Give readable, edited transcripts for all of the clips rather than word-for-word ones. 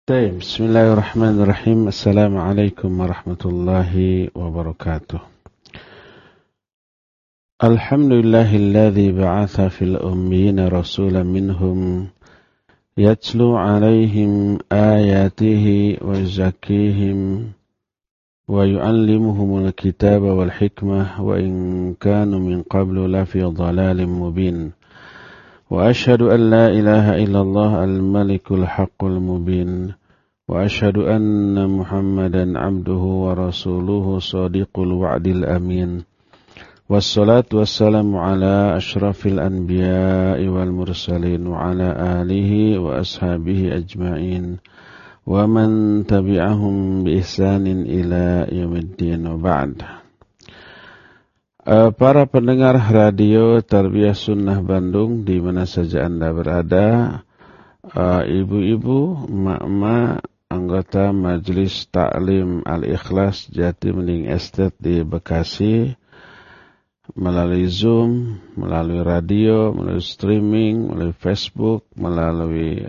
Bismillahirrahmanirrahim. Assalamualaikum warahmatullahi wabarakatuh. Alhamdulillahilladzi ba'atha fil ummiyina rasulan minhum yatlu 'alaihim ayatihi wa yuzakkihim wa yu'allimuhumul kitaba wal hikmah wa in kanu min qablu lafi dhalalin mubin. Wa ashhadu an la ilaha illallah al-malikul haqqul mubin. Wa ashhadu anna Muhammadan abduhu wa rasuluhu sadiqul wa'dil amin. Wassalatu wassalamu ala ashrafil anbiya'i wal mursalin wa ala alihi wa ashabihi ajma'in wa man tabi'ahum bi ihsanin ila yaumiddin wa ba'd. Para pendengar radio Tarbiyah Sunnah Bandung di mana saja Anda berada, ibu-ibu, emak-emak, anggota Majelis Taklim Al-Ikhlas Jatibening Estate di Bekasi, melalui Zoom, melalui radio, melalui streaming, melalui Facebook, melalui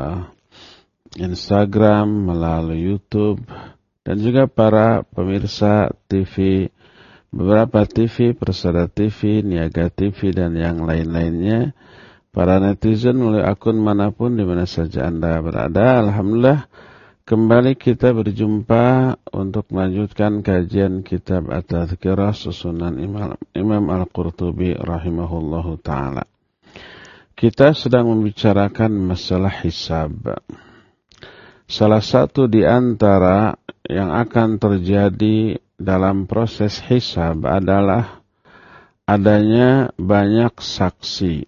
Instagram, melalui YouTube, dan juga para pemirsa TV, beberapa TV, Persada TV, Niaga TV, dan yang lain-lainnya, para netizen melalui akun manapun di mana saja Anda berada. Alhamdulillah, kembali kita berjumpa untuk melanjutkan kajian kitab At-Tadhkirah susunan Imam Al-Qurtubi rahimahullahu ta'ala. Kita sedang membicarakan masalah hisab. Salah satu di antara yang akan terjadi dalam proses hisab adalah adanya banyak saksi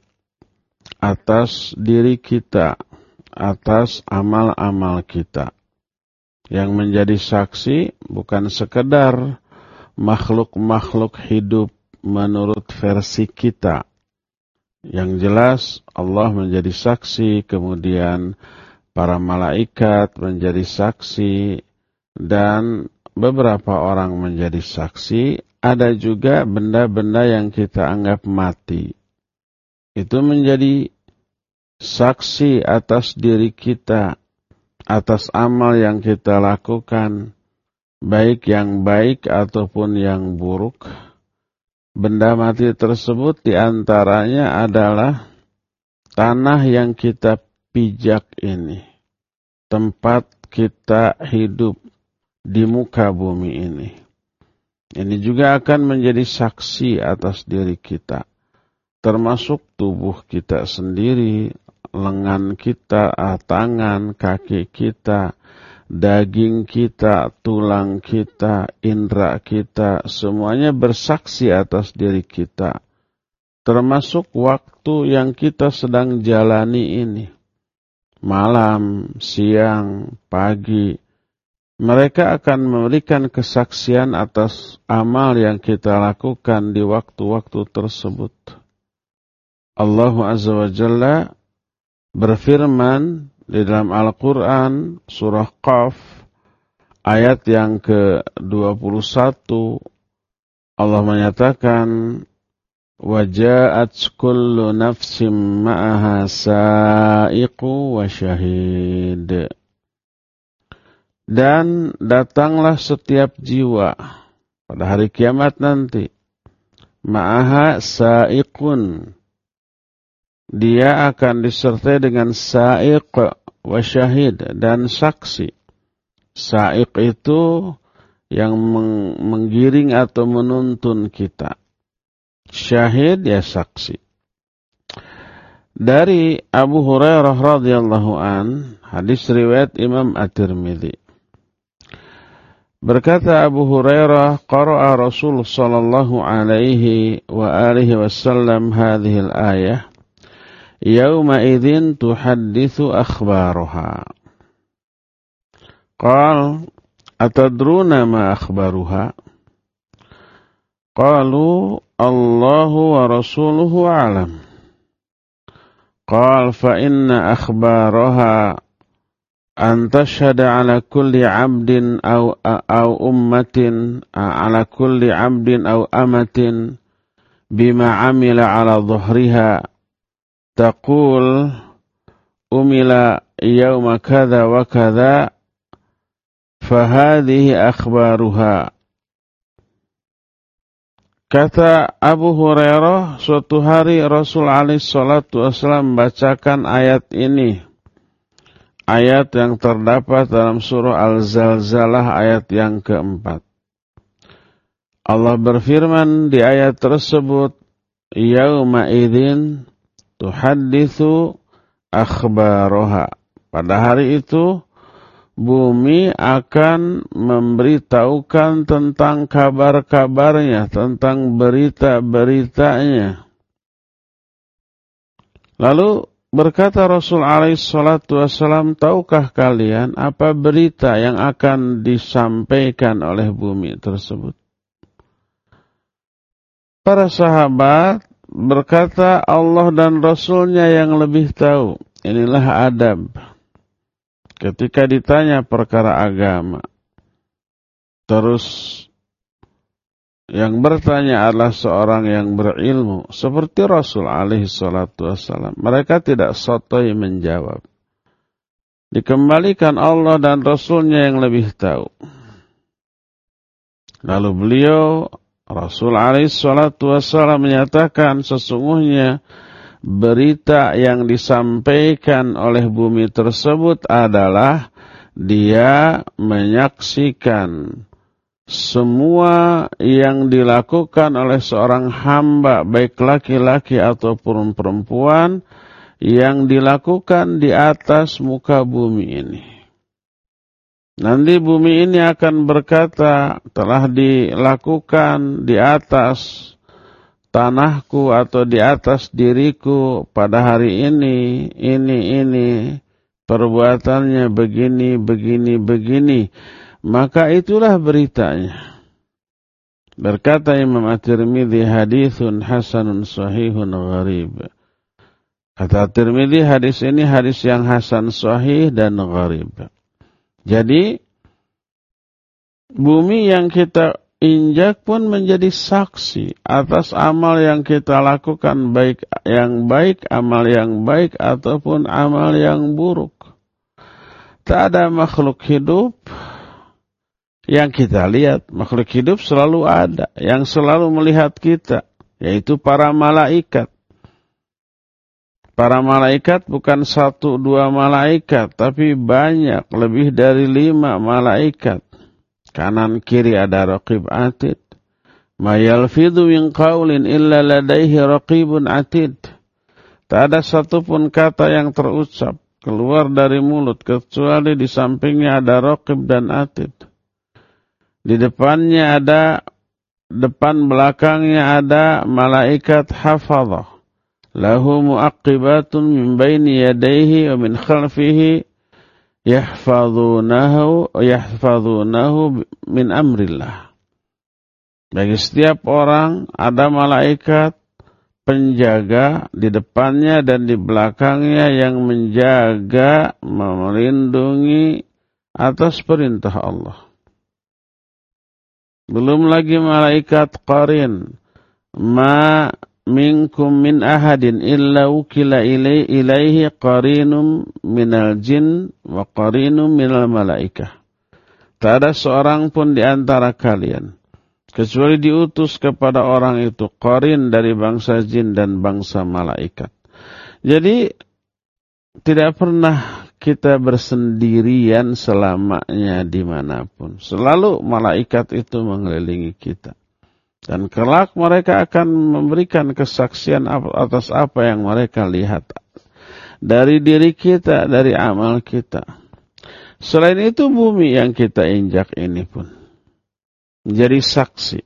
atas diri kita, atas amal-amal kita. Yang menjadi saksi bukan sekedar makhluk-makhluk hidup menurut versi kita. Yang jelas Allah menjadi saksi, kemudian para malaikat menjadi saksi, dan beberapa orang menjadi saksi. Ada juga benda-benda yang kita anggap mati. Itu menjadi saksi atas diri kita, atas amal yang kita lakukan, baik yang baik ataupun yang buruk. Benda mati tersebut diantaranya adalah tanah yang kita pijak ini, tempat kita hidup di muka bumi ini. Ini juga akan menjadi saksi atas diri kita, termasuk tubuh kita sendiri, lengan kita, tangan, kaki kita, daging kita, tulang kita, indera kita, semuanya bersaksi atas diri kita. Termasuk waktu yang kita sedang jalani ini. Malam, siang, pagi. Mereka akan memberikan kesaksian atas amal yang kita lakukan di waktu-waktu tersebut. Allah Azza wa Jalla berfirman di dalam Al-Quran surah Qaf ayat yang ke-21, Allah menyatakan waja'at kullu nafsim ma'aha sa'iqu wa syahid, dan datanglah setiap jiwa pada hari kiamat nanti ma'aha sa'iqun, dia akan disertai dengan sa'iq wa syahid dan saksi. Sa'iq itu yang menggiring atau menuntun kita. Syahid ya saksi. Dari Abu Hurairah radhiyallahu an, hadis riwayat Imam At-Tirmidzi. Berkata Abu Hurairah, qara'a Rasul sallallahu alaihi wa alihi wasallam hadhihi al-ayah. Yawma idzin tuhadditsu akhbaraha. Qal atadruna ma akhbaruha? Qalu Allahu wa rasuluhu a'lam. Qal fa inna akhbaraha an tashhada ala kulli 'abdin aw ummatin ala kulli 'abdin aw amatin bima 'amila ala dhuhriha taqul umila yauma kadza wa kadza fahadhihi akhbaruha. Kata Abu Hurairah, suatu hari Rasul alaihi salatu wasallam membacakan ayat ini. Ayat yang terdapat dalam surah Al-Zalzalah ayat yang keempat. Allah berfirman di ayat tersebut, yauma idzin tuhadditsu akhbaraha. Pada hari itu bumi akan memberitahukan tentang kabar-kabarnya, tentang berita-beritanya. Lalu berkata Rasul alaihi salatu wassalam, tahukah kalian apa berita yang akan disampaikan oleh bumi tersebut? Para sahabat berkata, Allah dan Rasulnya yang lebih tahu. Inilah adab ketika ditanya perkara agama. Terus yang bertanya adalah seorang yang berilmu, seperti Rasul alaihi salatu wassalam. Mereka tidak sotoy menjawab. Dikembalikan Allah dan Rasulnya yang lebih tahu. Lalu beliau, Rasul alaihi salatu wassalam, menyatakan sesungguhnya berita yang disampaikan oleh bumi tersebut adalah dia menyaksikan semua yang dilakukan oleh seorang hamba, baik laki-laki ataupun perempuan, yang dilakukan di atas muka bumi ini. Nanti bumi ini akan berkata, telah dilakukan di atas tanahku atau di atas diriku pada hari ini, perbuatannya begini. Maka itulah beritanya. Berkata Imam At-Tirmidzi, haditsun hasanun sahihun gharib. Kata At-Tirmidzi, hadis ini hadis yang hasan sahih dan gharib. Jadi bumi yang kita injak pun menjadi saksi atas amal yang kita lakukan, baik amal yang baik ataupun amal yang buruk. Tak ada makhluk hidup yang kita lihat. Makhluk hidup selalu ada, yang selalu melihat kita, yaitu para malaikat. Para malaikat bukan 1-2 malaikat, tapi banyak, lebih dari 5 malaikat. Kanan kiri ada raqib atid. Ma yalfidhu min qaulin illa ladaihi raqibun atid. Tak ada satupun kata yang terucap keluar dari mulut kecuali di sampingnya ada raqib dan atid. Di depannya ada, depan belakangnya ada malaikat hafadhah. Lahu mu'aqibatun min baini yadayhi wa min khalfihi yahfazunahu min amrillah. Bagi setiap orang ada malaikat penjaga di depannya dan di belakangnya yang menjaga, melindungi atas perintah Allah. Belum lagi malaikat qarin. Ma minkum min ahadin illa ukila ilaihi qarinum minal jin wa qarinum minal malaikah. Tak ada seorang pun di antara kalian kecuali diutus kepada orang itu qarin dari bangsa jin dan bangsa malaikat. Jadi tidak pernah kita bersendirian selamanya dimanapun. Selalu malaikat itu mengelilingi kita. Dan kelak mereka akan memberikan kesaksian atas apa yang mereka lihat dari diri kita, dari amal kita. Selain itu bumi yang kita injak ini pun menjadi saksi.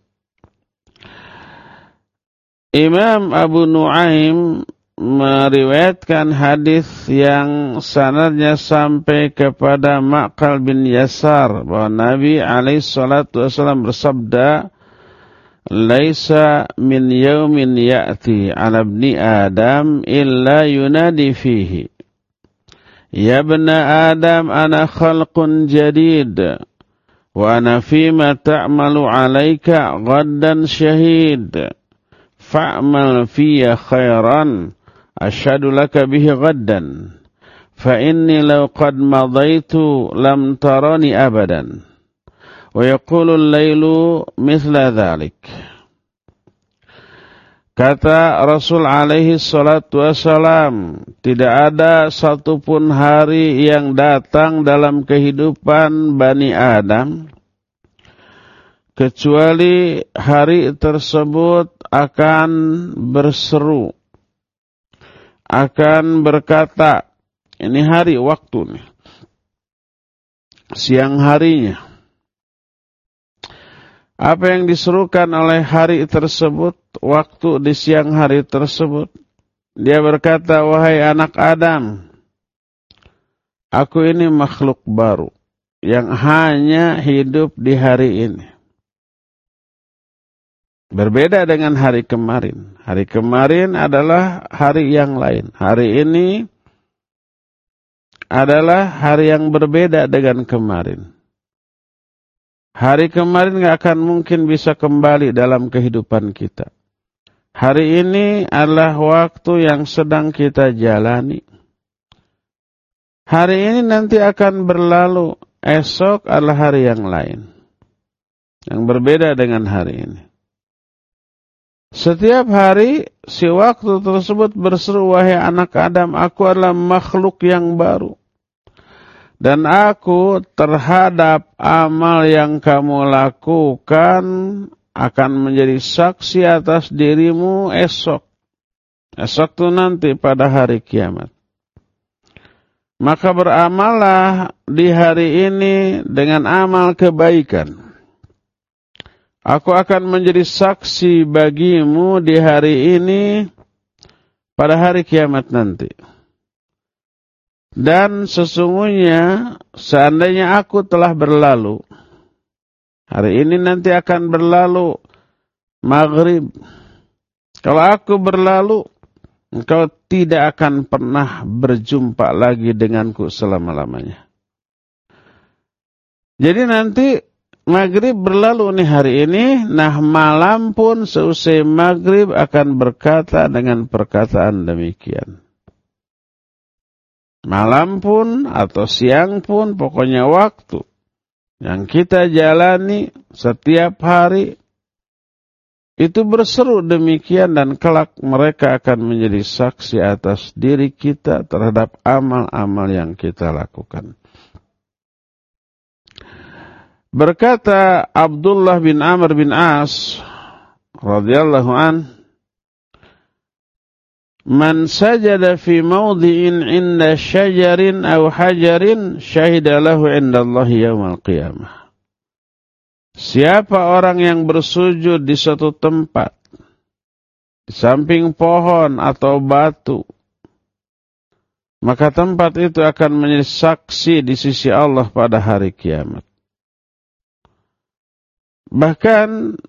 Imam Abu Nuaim meriwayatkan hadis yang sanadnya sampai kepada Ma'qal bin Yasar bahwa Nabi alaihi salatu wasallam bersabda, laisa min yaumin ya'ti 'ala ibni Adam illa yunadi fihi ya ibna Adam ana khalqun jadid wa ana fima ta'malu 'alaika ghaddan shahid fa'mal fiyya khairan ashhadu laka bihi ghaddan fa inni law qad madaitu lam tarani abadan. Wa yaqulu al-lailu mithla dhalik. Kata Rasul alaihi salatu wassalam, tidak ada satupun hari yang datang dalam kehidupan Bani Adam kecuali hari tersebut akan berseru, akan berkata, ini hari waktu nih, siang harinya. Apa yang diserukan oleh hari tersebut, waktu di siang hari tersebut, dia berkata, wahai anak Adam, aku ini makhluk baru yang hanya hidup di hari ini. Berbeda dengan hari kemarin. Hari kemarin adalah hari yang lain. Hari ini adalah hari yang berbeda dengan kemarin. Hari kemarin gak akan mungkin bisa kembali dalam kehidupan kita. Hari ini adalah waktu yang sedang kita jalani. Hari ini nanti akan berlalu. Esok adalah hari yang lain, yang berbeda dengan hari ini. Setiap hari, si waktu tersebut berseru, wahai anak Adam, aku adalah makhluk yang baru. Dan aku terhadap amal yang kamu lakukan akan menjadi saksi atas dirimu esok. Esok itu nanti pada hari kiamat. Maka beramallah di hari ini dengan amal kebaikan. Aku akan menjadi saksi bagimu di hari ini pada hari kiamat nanti. Dan sesungguhnya seandainya aku telah berlalu, hari ini nanti akan berlalu maghrib. Kalau aku berlalu, engkau tidak akan pernah berjumpa lagi denganku selama-lamanya. Jadi nanti maghrib berlalu nih hari ini, nah malam pun seusai maghrib akan berkata dengan perkataan demikian. Malam pun atau siang pun, pokoknya waktu yang kita jalani setiap hari itu berseru demikian, dan kelak mereka akan menjadi saksi atas diri kita terhadap amal-amal yang kita lakukan. Berkata Abdullah bin Amr bin As radhiyallahu anhu, man sajada fi mawdi'in inda syajarin aw hajarin syahida lahu indallahi yaumal qiyamah. Siapa orang yang bersujud di suatu tempat, di samping pohon atau batu, maka tempat itu akan menjadi saksi di sisi Allah pada hari kiamat. Bahkan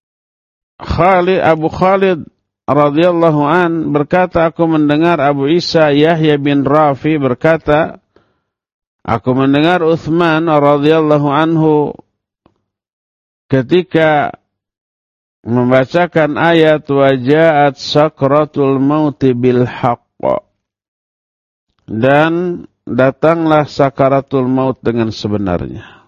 Abu Khalid radhiyallahu an berkata, aku mendengar Abu Isa Yahya bin Rafi berkata, aku mendengar Uthman radhiyallahu anhu ketika membacakan ayat waja'at sakratul mauti bil haqq, dan datanglah sakaratul maut dengan sebenarnya.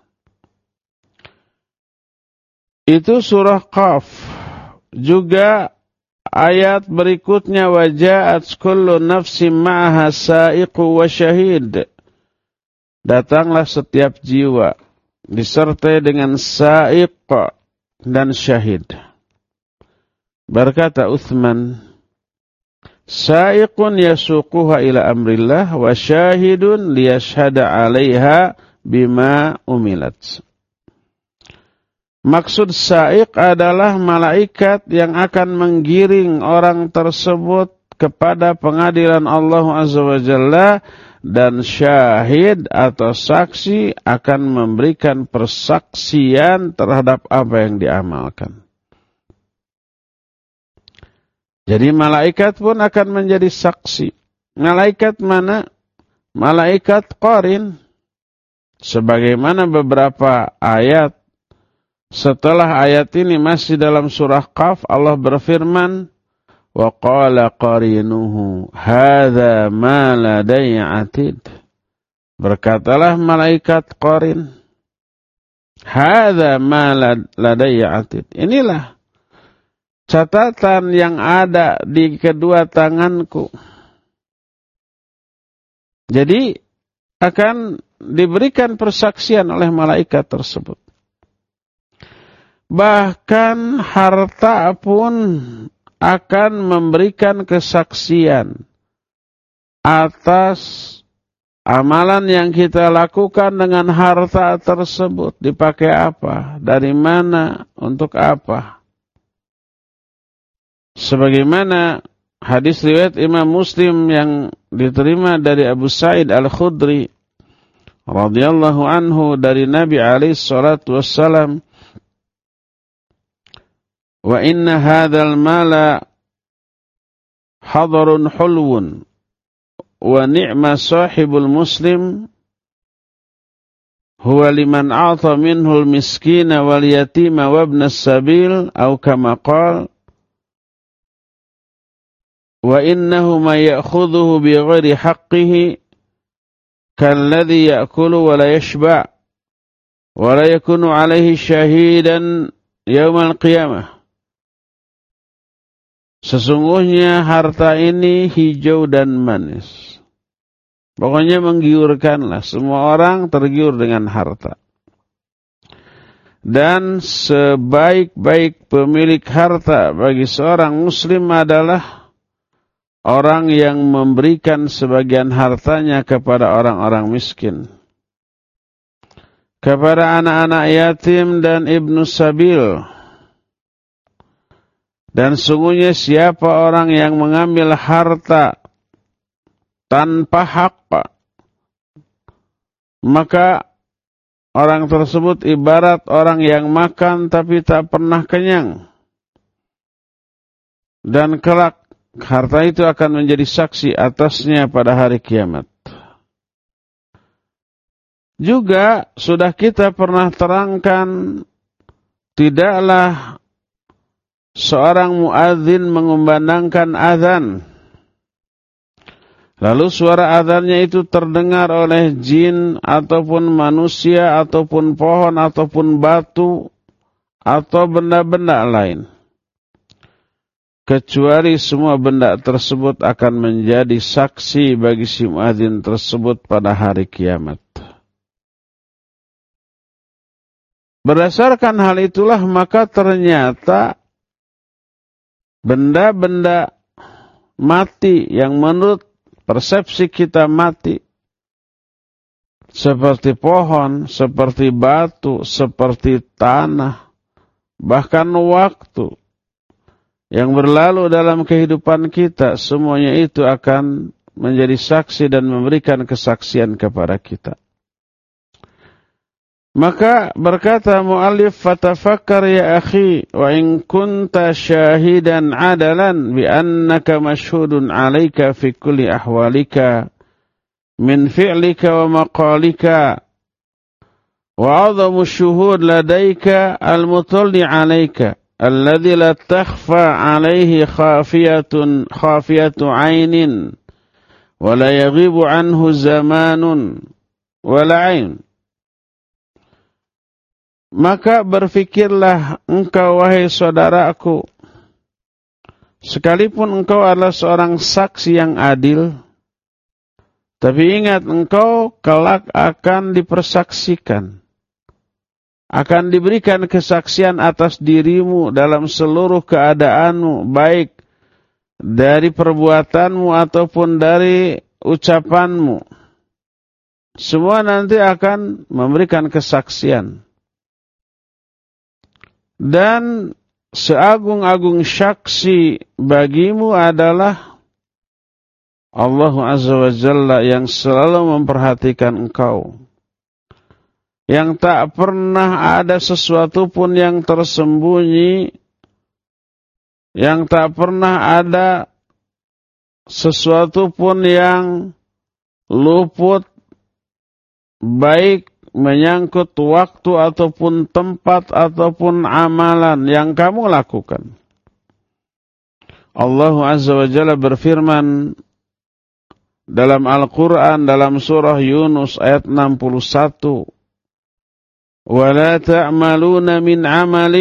Itu surah Qaf. Juga ayat berikutnya waja'at kullu nafsin ma'aha sa'iqu wa syahid. Datanglah setiap jiwa disertai dengan sa'iq dan syahid. Berkata Uthman, sa'iqun yasuquha ila amrillah wa syahidun liyashhada 'alaiha bima umilat. Maksud sa'iq adalah malaikat yang akan menggiring orang tersebut kepada pengadilan Allah Azza wa Jalla, dan syahid atau saksi akan memberikan persaksian terhadap apa yang diamalkan. Jadi malaikat pun akan menjadi saksi. Malaikat mana? Malaikat qarin. Sebagaimana beberapa ayat setelah ayat ini masih dalam surah Qaf, Allah berfirman, Wa qala qarinuhu hadza ma ladayya atid. Berkatalah malaikat qarin, hadza ma ladayya atid. Inilah catatan yang ada di kedua tanganku. Jadi akan diberikan persaksian oleh malaikat tersebut. Bahkan harta pun akan memberikan kesaksian atas amalan yang kita lakukan dengan harta tersebut. Dipakai apa? Dari mana? Untuk apa? Sebagaimana hadis riwayat Imam Muslim yang diterima dari Abu Sa'id Al-Khudri radhiyallahu anhu dari Nabi alaihi salatu wassalam, wa inna hadzal mala hadarun hulwun wa ni'ma sahibul muslim huwa liman a'ta minhu al-miskina wal yatima wa ibn as-sabil aw kama qala wa innahu ma ya'khudhuhu bighairi haqqihi kalladhi ya'kulu wa la yashba' wa la yakunu 'alayhi shahidan yaumal qiyamah. Sesungguhnya harta ini hijau dan manis. Pokoknya menggiurkanlah. Semua orang tergiur dengan harta. Dan sebaik-baik pemilik harta bagi seorang muslim adalah orang yang memberikan sebagian hartanya kepada orang-orang miskin, kepada anak-anak yatim dan ibnu sabil. Dan sungguhnya siapa orang yang mengambil harta tanpa hak, maka orang tersebut ibarat orang yang makan tapi tak pernah kenyang. Dan kelak harta itu akan menjadi saksi atasnya pada hari kiamat. Juga sudah kita pernah terangkan, tidaklah seorang muadzin mengumandangkan azan, lalu suara azannya itu terdengar oleh jin ataupun manusia ataupun pohon ataupun batu atau benda-benda lain, kecuali semua benda tersebut akan menjadi saksi bagi si muadzin tersebut pada hari kiamat. Berdasarkan hal itulah maka ternyata benda-benda mati yang menurut persepsi kita mati, seperti pohon, seperti batu, seperti tanah, bahkan waktu yang berlalu dalam kehidupan kita, semuanya itu akan menjadi saksi dan memberikan kesaksian kepada kita. Maka berkata mu'allif, fatafakkar ya akhi wa in kunta syahidan adalan bi annaka mashhudun alayka fi kulli ahwalika min fi'lika wa maqalika wa 'adhamu syuhud ladayka al-mutalli alayka alladhi la takhfa alayhi khafiyatu 'ainin wa la yaghibu anhu zamanun wa la 'ain. Maka berfikirlah engkau wahai saudaraku, sekalipun engkau adalah seorang saksi yang adil, tapi ingat engkau kelak akan dipersaksikan, akan diberikan kesaksian atas dirimu dalam seluruh keadaanmu, baik dari perbuatanmu ataupun dari ucapanmu. Semua nanti akan memberikan kesaksian. Dan seagung-agung saksi bagimu adalah Allah Azza wa Jalla yang selalu memperhatikan engkau, yang tak pernah ada sesuatu pun yang tersembunyi, yang tak pernah ada sesuatu pun yang luput, baik menyangkut waktu ataupun tempat ataupun amalan yang kamu lakukan. Allah Azza wa Jalla berfirman dalam Al-Quran, dalam surah Yunus ayat 61. وَلَا تَعْمَلُونَ مِنْ عَمَلٍ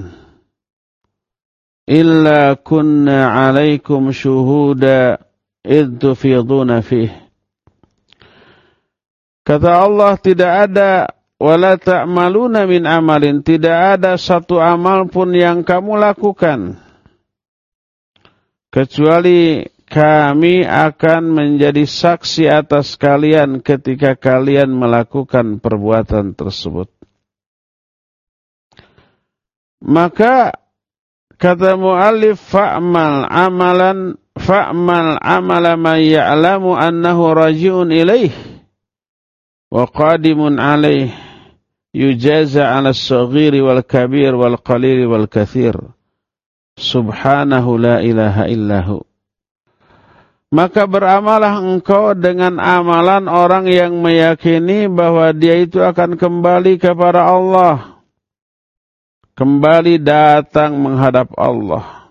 إِلَّا كُنَّا عَلَيْكُمْ شُهُودًا إِذْ تُفِيضُونَ فِيهِ. Kata Allah, tidak ada وَلَا تَعْمَلُونَ مِنْ عَمَلٍ, tidak ada satu amal pun yang kamu lakukan kecuali kami akan menjadi saksi atas kalian ketika kalian melakukan perbuatan tersebut. Maka kata mu'allif, fa'mal amala man ya'lamu annahu raji'un ilaih wa qadimun alaih yujaza 'ala as-saghiri wal kabir wal qalil wal kathir subhanahu la ilaha illahu. Maka beramalah engkau dengan amalan orang yang meyakini bahwa dia itu akan kembali kepada Allah, kembali datang menghadap Allah,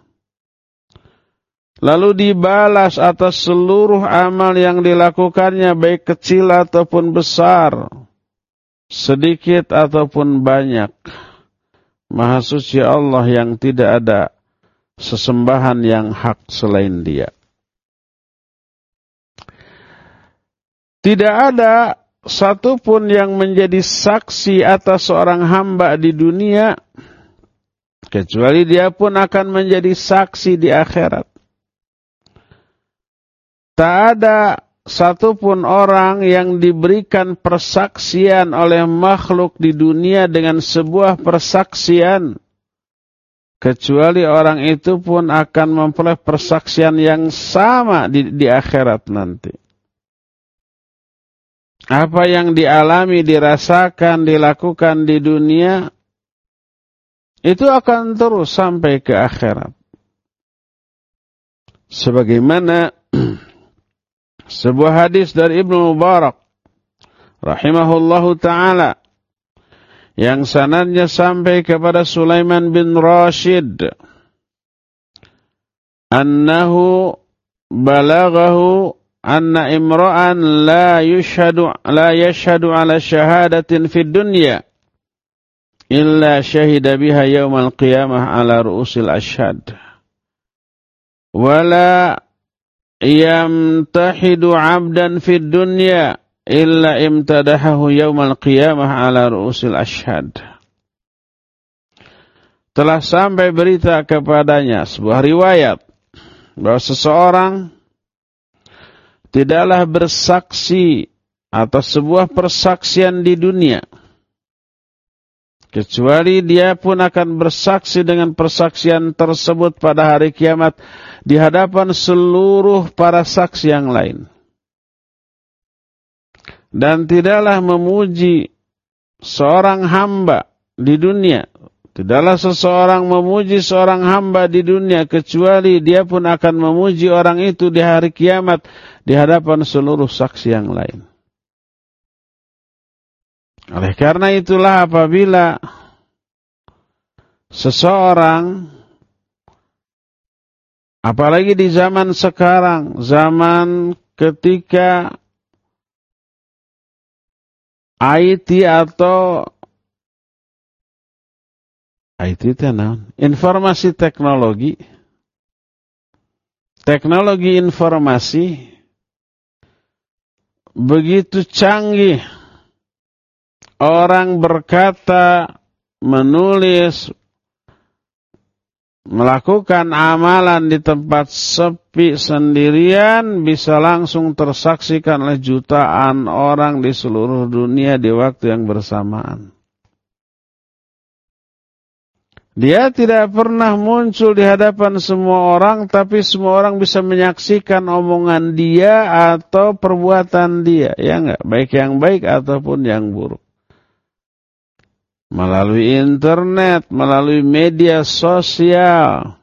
lalu dibalas atas seluruh amal yang dilakukannya, baik kecil ataupun besar, sedikit ataupun banyak. Maha suci Allah yang tidak ada sesembahan yang hak selain Dia. Tidak ada satupun yang menjadi saksi atas seorang hamba di dunia, kecuali dia pun akan menjadi saksi di akhirat. Tak ada satupun orang yang diberikan persaksian oleh makhluk di dunia dengan sebuah persaksian, kecuali orang itu pun akan memperoleh persaksian yang sama di akhirat nanti. Apa yang dialami, dirasakan, dilakukan di dunia, itu akan terus sampai ke akhirat. Sebagaimana sebuah hadis dari Ibnu Mubarak rahimahullahu ta'ala, yang sanadnya sampai kepada Sulaiman bin Rashid, annahu balaghahu anna imra'an la yashhadu ala syahadatin fid dunya illa syahida biha yaumal qiyamah ala ru'usil ashhad wala yamtahidu 'abdan fid dunya illa imtadahahu yaumal qiyamah ala ru'usil ashhad. Telah sampai berita kepadanya, sebuah riwayat, bahwa seseorang tidaklah bersaksi atas sebuah persaksian di dunia, kecuali dia pun akan bersaksi dengan persaksian tersebut pada hari kiamat di hadapan seluruh para saksi yang lain. Dan tidaklah memuji seorang hamba di dunia, tidaklah seseorang memuji seorang hamba di dunia, kecuali dia pun akan memuji orang itu di hari kiamat di hadapan seluruh saksi yang lain. Oleh karena itulah apabila seseorang, apalagi di zaman sekarang, zaman ketika IT atau IT itu informasi teknologi, teknologi informasi begitu canggih, orang berkata, menulis, melakukan amalan di tempat sepi sendirian bisa langsung tersaksikan oleh jutaan orang di seluruh dunia di waktu yang bersamaan. Dia tidak pernah muncul di hadapan semua orang, tapi semua orang bisa menyaksikan omongan dia atau perbuatan dia, ya enggak? Baik yang baik ataupun yang buruk. Melalui internet, melalui media sosial,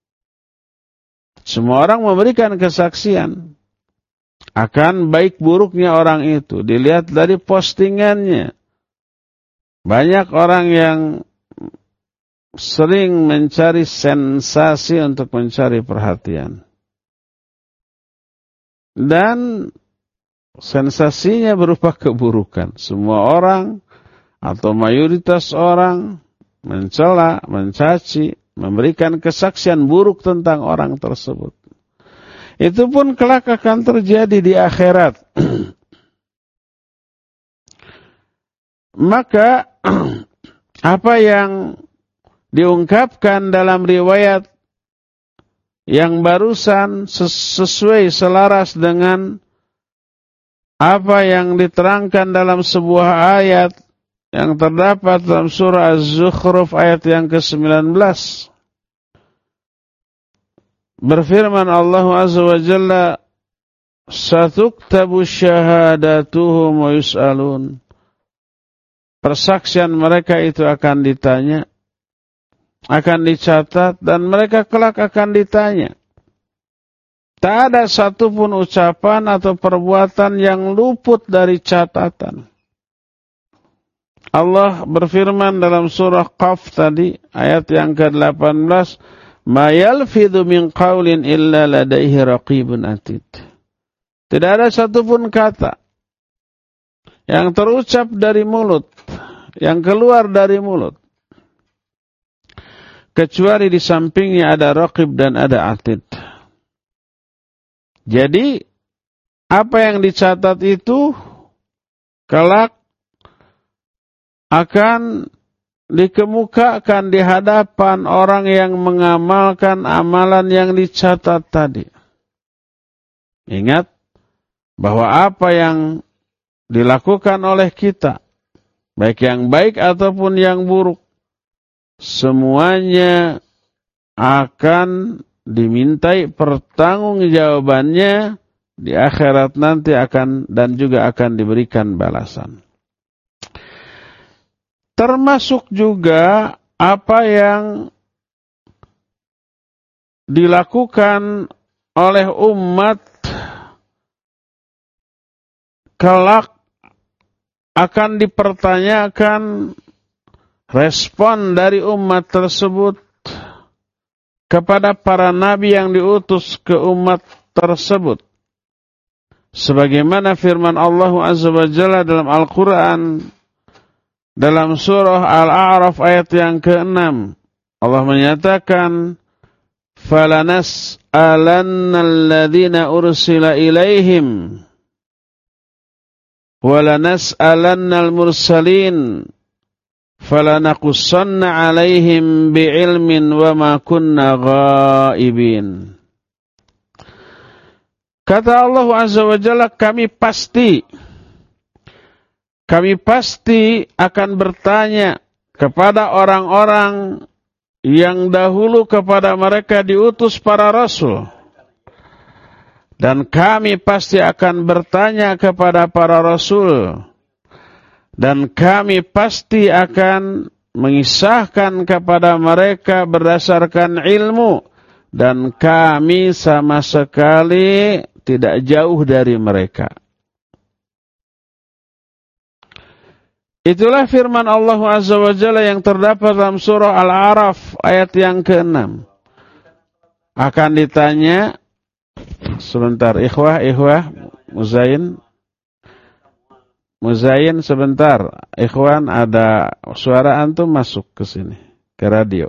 semua orang memberikan kesaksian akan baik buruknya orang itu. Dilihat dari postingannya. Banyak orang yang sering mencari sensasi untuk mencari perhatian. Dan sensasinya berupa keburukan. Semua orang atau mayoritas orang mencela, mencaci, memberikan kesaksian buruk tentang orang tersebut. Itu pun kelak akan terjadi di akhirat. Maka apa yang diungkapkan dalam riwayat yang barusan sesuai selaras dengan apa yang diterangkan dalam sebuah ayat yang terdapat dalam surah Az-Zukhruf ayat yang ke-19. Berfirman Allah Azza wa Jalla, "Satuktabu syahadatuhum wa yus'alun." Persaksian mereka itu akan ditanya, akan dicatat, dan mereka kelak akan ditanya. Tak ada satupun ucapan atau perbuatan yang luput dari catatan. Allah berfirman dalam surah Qaf tadi, ayat yang ke-18, "Ma yalfidhu min qawlin illa ladaihi raqibun atid." Tidak ada satupun kata yang terucap dari mulut, yang keluar dari mulut, kecuali di sampingnya ada raqib dan ada atid. Jadi, apa yang dicatat itu kelak akan dikemukakan di hadapan orang yang mengamalkan amalan yang dicatat tadi. Ingat bahwa apa yang dilakukan oleh kita, baik yang baik ataupun yang buruk, semuanya akan dimintai pertanggungjawabannya di akhirat nanti dan juga akan diberikan balasan. Termasuk juga apa yang dilakukan oleh umat kelak akan dipertanyakan respon dari umat tersebut kepada para nabi yang diutus ke umat tersebut. Sebagaimana firman Allah Azza wa Jalla dalam Al-Quran, dalam surah Al-A'raf ayat yang ke-6, Allah menyatakan, "Falanas'alanna alladhina ursila ilaihim, walanas'alanna al-mursalin, falanaqussanna alaihim bi'ilmin wa ma kunna ghaibin." Kata Allah Azza wa Jalla, kami pasti akan bertanya kepada orang-orang yang dahulu kepada mereka diutus para rasul. Dan kami pasti akan bertanya kepada para rasul. Dan kami pasti akan mengisahkan kepada mereka berdasarkan ilmu. Dan kami sama sekali tidak jauh dari mereka. Itulah firman Allah Azza wa Jalla yang terdapat dalam surah Al-A'raf ayat yang ke-6. Akan ditanya, sebentar, ikhwah, Muzain sebentar. Ikhwan, ada suara antum masuk ke sini, ke radio.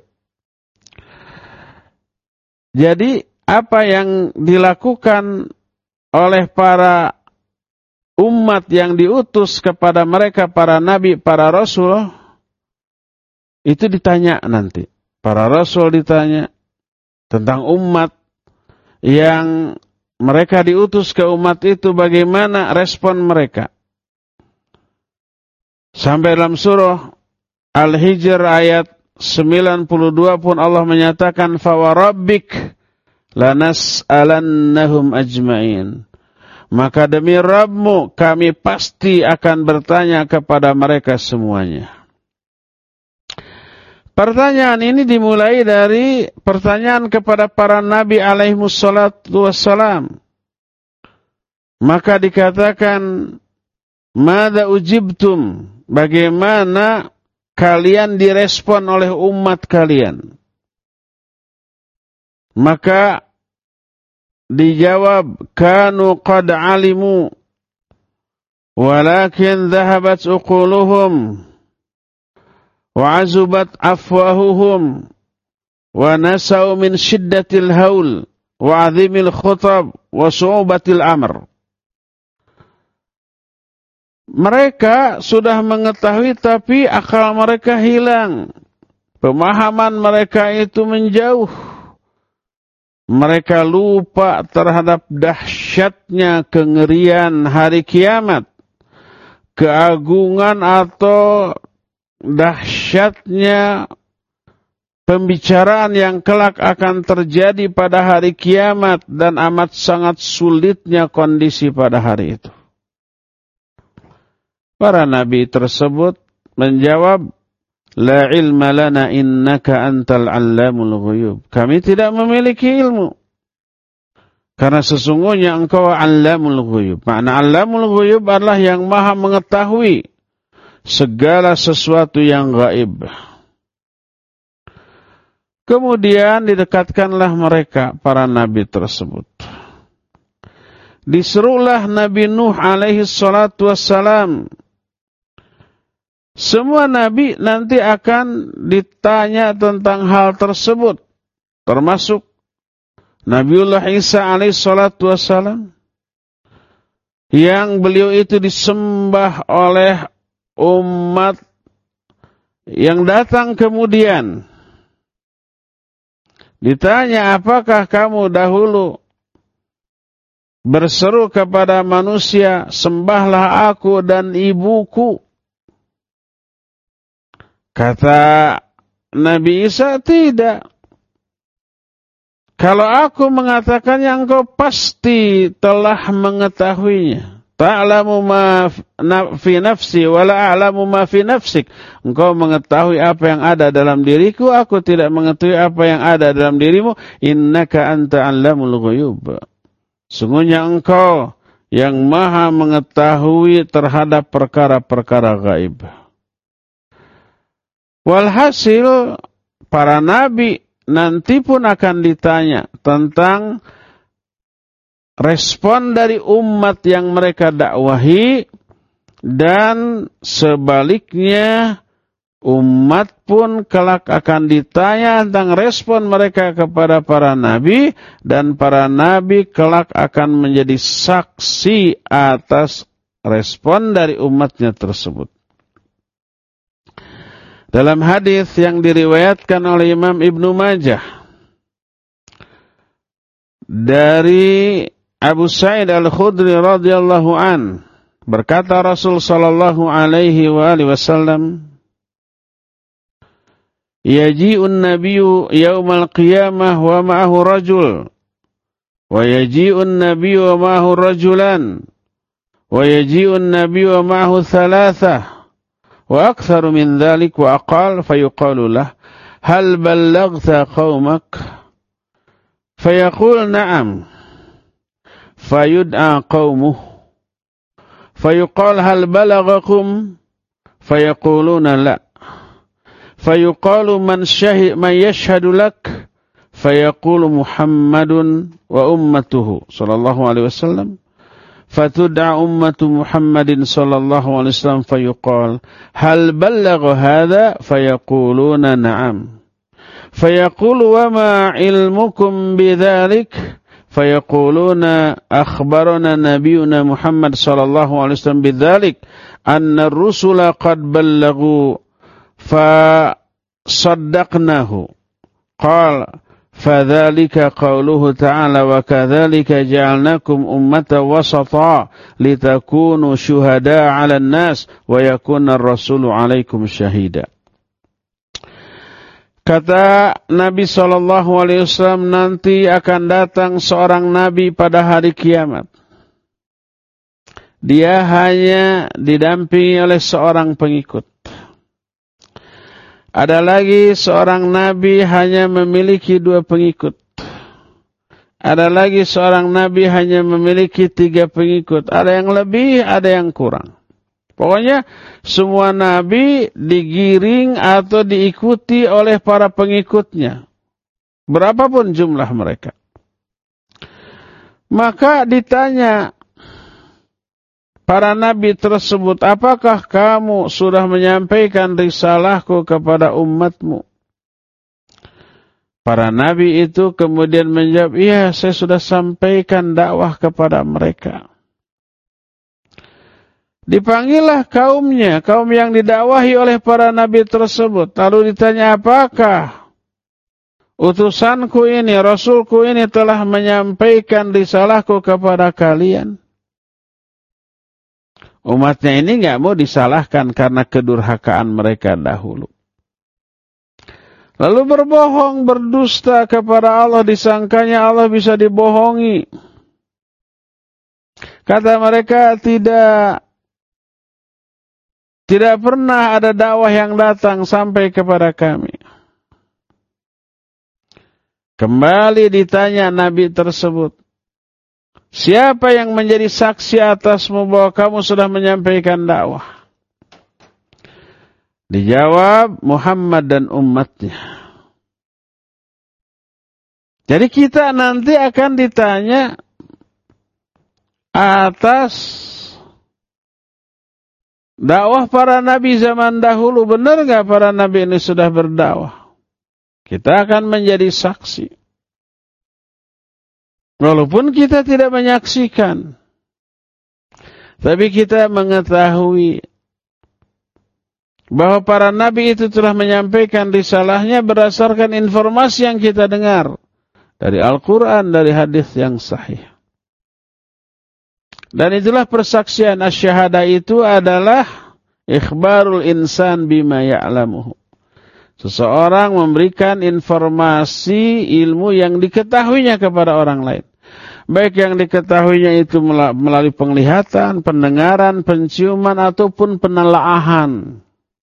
Jadi, apa yang dilakukan oleh para umat yang diutus kepada mereka, para nabi, para rasul, itu ditanya nanti. Para rasul ditanya tentang umat yang mereka diutus ke umat itu, bagaimana respon mereka. Sampai dalam surah Al-Hijr ayat 92 pun Allah menyatakan, "Fawarabbik lanas'alannahum ajma'in." Maka demi Rabbmu, kami pasti akan bertanya kepada mereka semuanya. Pertanyaan ini dimulai dari pertanyaan kepada para nabi alaihimussalatu wassalam. Maka dikatakan, "Madza ujibtum?" Bagaimana kalian direspon oleh umat kalian? Maka dijawab, kanu qad alimu walakin dhahabat uquluhum wa azubat afwahuhum wa nasau min shiddatil haul wa azimil khutab wa su'ubatil amr. Mereka sudah mengetahui tapi akal mereka hilang. Pemahaman mereka itu menjauh. Mereka lupa terhadap dahsyatnya kengerian hari kiamat, keagungan atau dahsyatnya pembicaraan yang kelak akan terjadi pada hari kiamat, dan amat sangat sulitnya kondisi pada hari itu. Para nabi tersebut menjawab, la ilma lana innaka antal allamul ghuyub. Kami tidak memiliki ilmu, karena sesungguhnya engkau allamul ghuyub. Makna allamul ghuyub adalah yang maha mengetahui segala sesuatu yang gaib. Kemudian didekatkanlah mereka, para nabi tersebut. Diserulah Nabi Nuh alaihi salatu wassalam. Semua nabi nanti akan ditanya tentang hal tersebut, termasuk Nabiullah Isa alaihi salatu wassalam, yang beliau itu disembah oleh umat yang datang kemudian. Ditanya, apakah kamu dahulu berseru kepada manusia, sembahlah aku dan ibuku? Kata Nabi Isa, tidak. Kalau aku mengatakannya, engkau pasti telah mengetahuinya. Ta'lamu ma fi nafsi wa la a'lamu ma fi nafsik. Engkau mengetahui apa yang ada dalam diriku, aku tidak mengetahui apa yang ada dalam dirimu. Innaka anta 'allamul ghuyub. Sungguhnya engkau yang maha mengetahui terhadap perkara-perkara gaib. Walhasil, para nabi nanti pun akan ditanya tentang respon dari umat yang mereka dakwahi, dan sebaliknya umat pun kelak akan ditanya tentang respon mereka kepada para nabi, dan para nabi kelak akan menjadi saksi atas respon dari umatnya tersebut. Dalam hadis yang diriwayatkan oleh Imam Ibnu Majah dari Abu Sa'id Al-Khudri radhiyallahu an, berkata Rasul sallallahu alaihi wa alihi wasallam, yaji'un nabiyyu yaumal qiyamah wa ma'ahu rajul, wa yaji'un nabiyyu wa ma'ahu rajulan, wa yaji'un nabiyyu wa ma'ahu thalathah wa aktsaru min dzalik wa aqal, fayuqalu lah hal ballaghta qaumak, fayaqul na'am, fayud'a qaumuh, fayuqal hal balaghakum, fayaquluna la, fayuqalu man yashhadu lak, fayaqulu Muhammadun wa ummatuhu sallallahu alaihi wasallam, fatud'a ummatu Muhammadin sallallahu alaihi wasallam, fayuqal hal ballagha hadha, fayaquluna na'am, fayaqulu wa ma ilmukum bidzalik, fayaquluna akhbarana nabiyuna Muhammad sallallahu alaihi wasallam bidzalik anna ar-rusula qad ballaghu fa saddaqnahu, qala fadzalika qauluhu ta'ala wa kadzalika ja'alnakum ummatan wasata litakunu syuhada'a 'alan nas wa yakuna ar-rasulu 'alaikum syahida. Kata Nabi SAW, nanti akan datang seorang Nabi pada hari kiamat. Dia hanya didampingi oleh seorang pengikut. Ada lagi seorang Nabi hanya memiliki 2 pengikut. Ada lagi seorang Nabi hanya memiliki 3 pengikut. Ada yang lebih, ada yang kurang. Pokoknya semua nabi digiring atau diikuti oleh para pengikutnya. Berapapun jumlah mereka. Maka ditanya para nabi tersebut, apakah kamu sudah menyampaikan risalahku kepada umatmu? Para nabi itu kemudian menjawab, iya, saya sudah sampaikan dakwah kepada mereka. Dipanggillah kaumnya, kaum yang didakwahi oleh para nabi tersebut. Lalu ditanya, apakah utusanku ini, rasulku ini telah menyampaikan risalahku kepada kalian? Umatnya ini nggak mau disalahkan karena kedurhakaan mereka dahulu. Lalu berbohong, berdusta kepada Allah, disangkanya Allah bisa dibohongi. Kata mereka, tidak pernah ada dakwah yang datang sampai kepada kami. Kembali ditanya Nabi tersebut, siapa yang menjadi saksi atasmu bahwa kamu sudah menyampaikan dakwah? Dijawab, Muhammad dan umatnya. Jadi kita nanti akan ditanya atas dakwah para nabi zaman dahulu. Benar nggak para nabi ini sudah berdakwah? Kita akan menjadi saksi. Walaupun kita tidak menyaksikan, tapi kita mengetahui bahwa para nabi itu telah menyampaikan risalahnya berdasarkan informasi yang kita dengar dari Al-Quran, dari hadis yang sahih. Dan itulah persaksian asyhadah itu adalah ikhbarul insan bima ya'lamuhu. Seseorang memberikan informasi ilmu yang diketahuinya kepada orang lain. Baik yang diketahuinya itu melalui penglihatan, pendengaran, penciuman, ataupun penelaahan.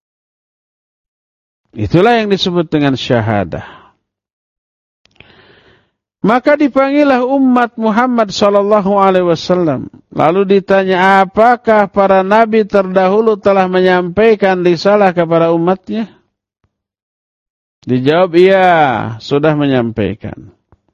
Itulah yang disebut dengan syahadah. Maka dipanggillah umat Muhammad SAW. Lalu ditanya, apakah para nabi terdahulu telah menyampaikan risalah kepada umatnya? Dijawab, iya, sudah menyampaikan.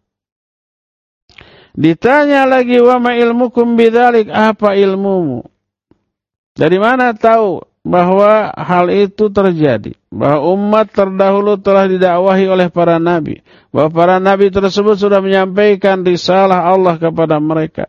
Ditanya lagi, wa ma ilmukum bidzalik, apa ilmumu? Dari mana tahu bahwa hal itu terjadi? Bahwa umat terdahulu telah didakwahi oleh para nabi. Bahwa para nabi tersebut sudah menyampaikan risalah Allah kepada mereka.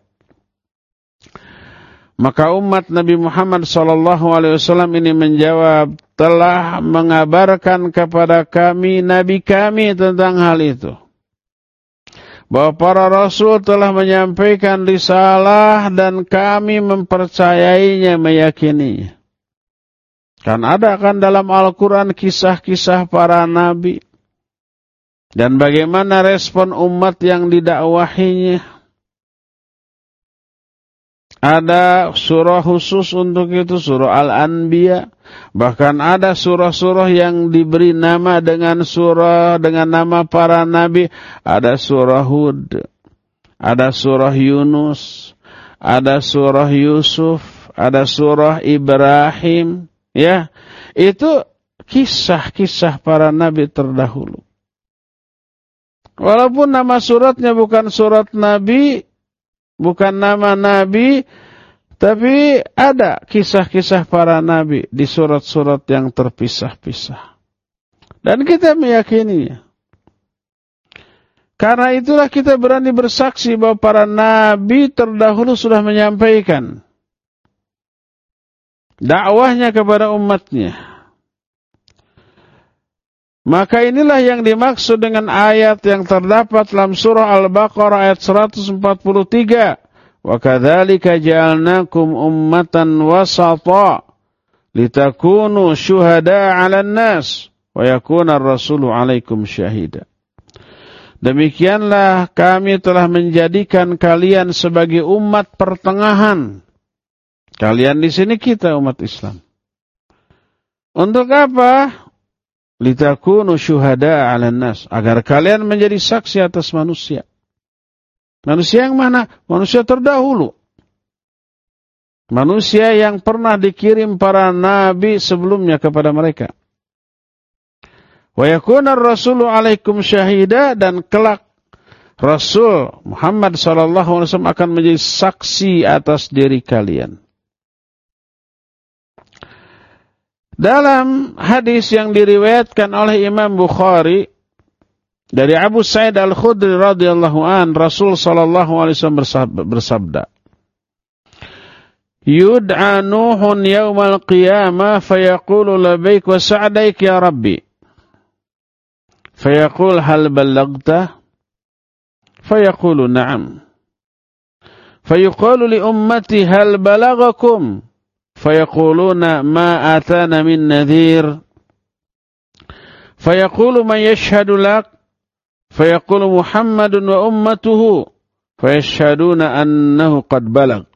Maka umat Nabi Muhammad SAW ini menjawab, telah mengabarkan kepada kami, nabi kami tentang hal itu. Bahwa para rasul telah menyampaikan risalah dan kami mempercayainya, meyakininya. Kan ada kan dalam Al-Quran kisah-kisah para nabi. Dan bagaimana respon umat yang didakwahinya. Ada surah khusus untuk itu, surah Al-Anbiya. Bahkan ada surah-surah yang diberi nama dengan nama para nabi. Ada surah Hud, ada surah Yunus, ada surah Yusuf, ada surah Ibrahim. Ya, itu kisah-kisah para nabi terdahulu. Walaupun nama suratnya bukan surat nabi, bukan nama nabi, tapi ada kisah-kisah para nabi di surat-surat yang terpisah-pisah. Dan kita meyakininya. Karena itulah kita berani bersaksi bahwa para nabi terdahulu sudah menyampaikan dakwahnya kepada umatnya. Maka inilah yang dimaksud dengan ayat yang terdapat dalam surah Al-Baqarah ayat 143. Wa kadzalika ja'alnakum ummatan wasata litakunu syuhada'a 'alan nas wa yakuna ar-rasulu 'alaikum syahida. Demikianlah kami telah menjadikan kalian sebagai umat pertengahan. Kalian di sini kita umat Islam. Untuk apa? Litakunu syuhada'a 'alan nas, agar kalian menjadi saksi atas manusia. Manusia yang mana? Manusia terdahulu. Manusia yang pernah dikirim para nabi sebelumnya kepada mereka. Wa yakuna ar-rasulu 'alaikum syahida, dan kelak Rasul Muhammad SAW akan menjadi saksi atas diri kalian. Dalam hadis yang diriwayatkan oleh Imam Bukhari dari Abu Sa'id Al-Khudri radhiyallahu an, Rasul SAW bersabda, Yud'a Nuhun yawmal qiyamah fayaqulu labbaik wa sa'daik ya Rabbi. Fayaqul hal ballagta? Fayaqulu na'am. Fayuqalu li ummati hal balagakum? Fayaquluna ma atana min nadhir. Fayaqulu man yashhadu lak? Fayaqulu Muhammadun wa ummatuhu. Fayashhaduna annahu qad balag.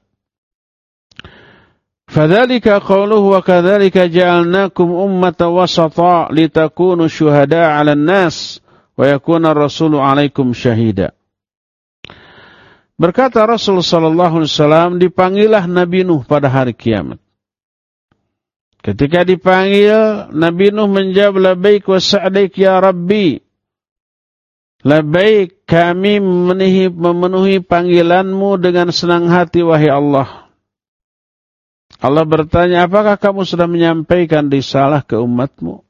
Fadzalika qawluhu wa kadzalika ja'alnakum ummatan wasata litakunu syuhada'a 'alan nas wa yakuna ar-rasulu 'alaikum syahida. Berkata Rasul sallallahu alaihi wasallam, dipanggillah Nabi Nuh pada hari kiamat. Ketika dipanggil, Nabi Nuh menjawab, labbaik wa sa'daik ya Rabbi. Labbaik, kami memenuhi panggilanmu dengan senang hati wahai Allah. Allah bertanya, apakah kamu sudah menyampaikan risalah ke umatmu?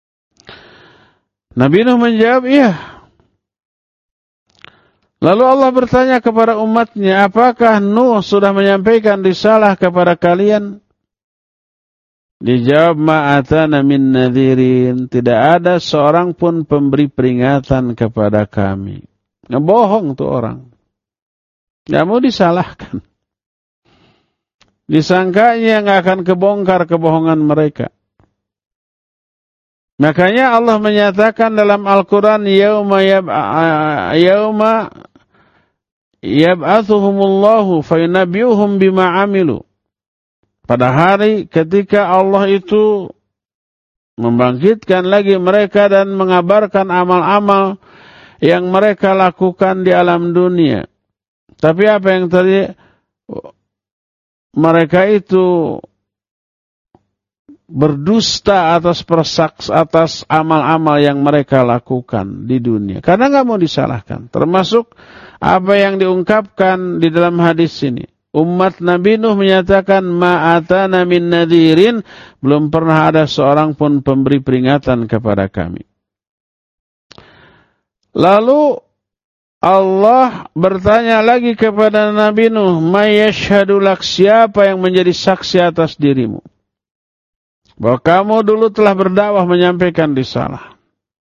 Nabi Nuh menjawab, iya. Lalu Allah bertanya kepada umatnya, apakah Nuh sudah menyampaikan risalah kepada kalian? Dijawab, ma'atana min nadhirin. Tidak ada seorang pun pemberi peringatan kepada kami. Ngebohong tuh orang. Nggak mau disalahkan. Disangkanya nggak akan kebongkar kebohongan mereka. Makanya Allah menyatakan dalam Al-Quran, yauma yab'athuhumullahu fayunabbi'uhum bima 'amilu. Pada hari ketika Allah itu membangkitkan lagi mereka dan mengabarkan amal-amal yang mereka lakukan di alam dunia. Tapi apa yang terjadi? Mereka itu berdusta atas amal-amal yang mereka lakukan di dunia. Karena nggak mau disalahkan. Termasuk apa yang diungkapkan di dalam hadis ini. Umat Nabi Nuh menyatakan, ma'atana min nadhirin. Belum pernah ada seorang pun pemberi peringatan kepada kami. Lalu Allah bertanya lagi kepada Nabi Nuh, may yashhadu lak, siapa yang menjadi saksi atas dirimu? Bahwa kamu dulu telah berdakwah menyampaikan risalah.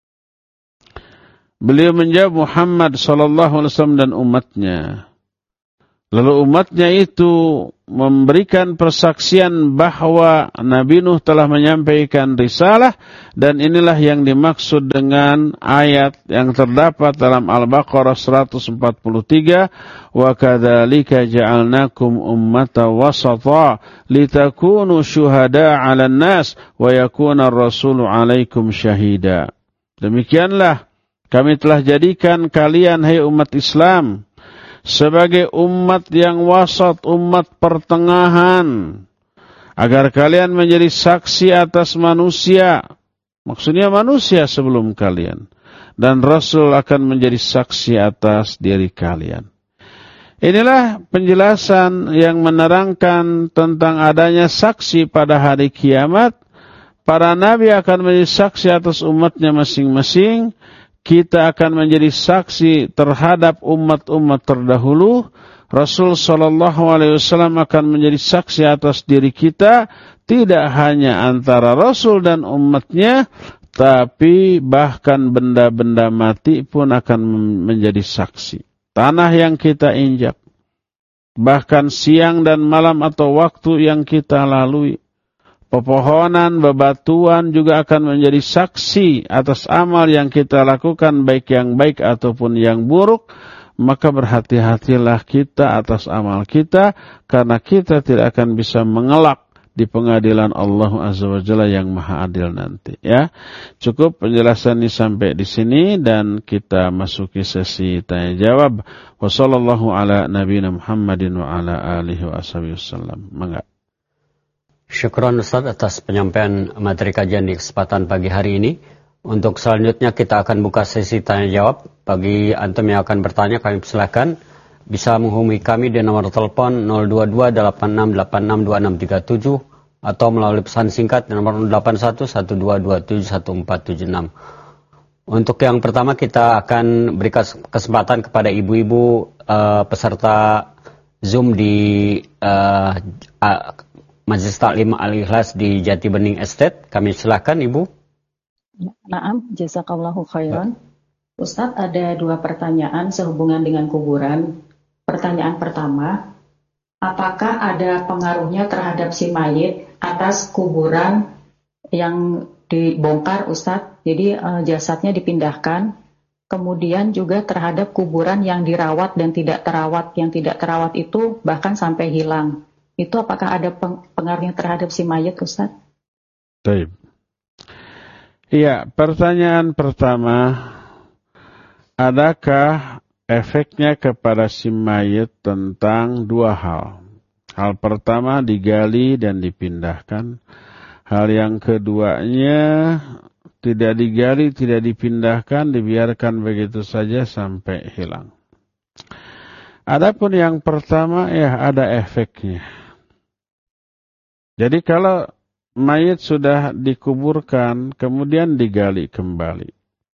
Beliau menjawab, Muhammad sallallahu alaihi wasallam dan umatnya. Lalu umatnya itu memberikan persaksian bahwa Nabi Nuh telah menyampaikan risalah, dan inilah yang dimaksud dengan ayat yang terdapat dalam Al-Baqarah 143, wa kadzalika ja'alnakum ummatan wasata litakunu syuhada'a 'alan nas wa yakuna ar-rasulu 'alaikum syahida. Demikianlah kami telah jadikan kalian, hai umat Islam, sebagai umat yang wasat, umat pertengahan, agar kalian menjadi saksi atas manusia, maksudnya manusia sebelum kalian, dan Rasul akan menjadi saksi atas diri kalian. Inilah penjelasan yang menerangkan tentang adanya saksi pada hari kiamat. Para nabi akan menjadi saksi atas umatnya masing-masing. Kita akan menjadi saksi terhadap umat-umat terdahulu. Rasul sallallahu alaihi wasallam akan menjadi saksi atas diri kita, tidak hanya antara Rasul dan umatnya, tapi bahkan benda-benda mati pun akan menjadi saksi. Tanah yang kita injak, bahkan siang dan malam atau waktu yang kita lalui, pepohonan, bebatuan juga akan menjadi saksi atas amal yang kita lakukan, baik yang baik ataupun yang buruk. Maka berhati-hatilah kita atas amal kita, karena kita tidak akan bisa mengelak di pengadilan Allah Azza wa Jalla yang Maha Adil nanti. Ya, cukup penjelasan ini sampai di sini, dan kita masuki sesi tanya jawab. Wassallallahu ala nabiyina Muhammadin wa ala alihi wa ashabihi wasallam. Mangga. Syukron Ustaz atas penyampaian materi kajian di kesempatan pagi hari ini. Untuk selanjutnya kita akan buka sesi tanya jawab. Bagi antum yang akan bertanya kami persilakan bisa menghubungi kami di nomor telepon 02286862637 atau melalui pesan singkat di nomor 8112271476. Untuk yang pertama kita akan beri kesempatan kepada ibu-ibu peserta Zoom di Majelis Taklim Al-Ikhlas di Jati Bening Estate. Kami silakan Ibu. Naam, jazakallahu khairan. Ustadz, ada 2 pertanyaan sehubungan dengan kuburan. Pertanyaan pertama, apakah ada pengaruhnya terhadap si mayit atas kuburan yang dibongkar Ustadz? Jadi jasadnya dipindahkan. Kemudian juga terhadap kuburan yang dirawat dan tidak terawat. Yang tidak terawat itu bahkan sampai hilang. Itu apakah ada pengaruhnya terhadap si mayit, Ustaz? Baik. Iya, pertanyaan pertama, adakah efeknya kepada si mayit tentang 2 hal? Hal pertama digali dan dipindahkan. Hal yang keduanya tidak digali, tidak dipindahkan, dibiarkan begitu saja sampai hilang. Adapun yang pertama, ya ada efeknya. Jadi kalau mayit sudah dikuburkan, kemudian digali kembali.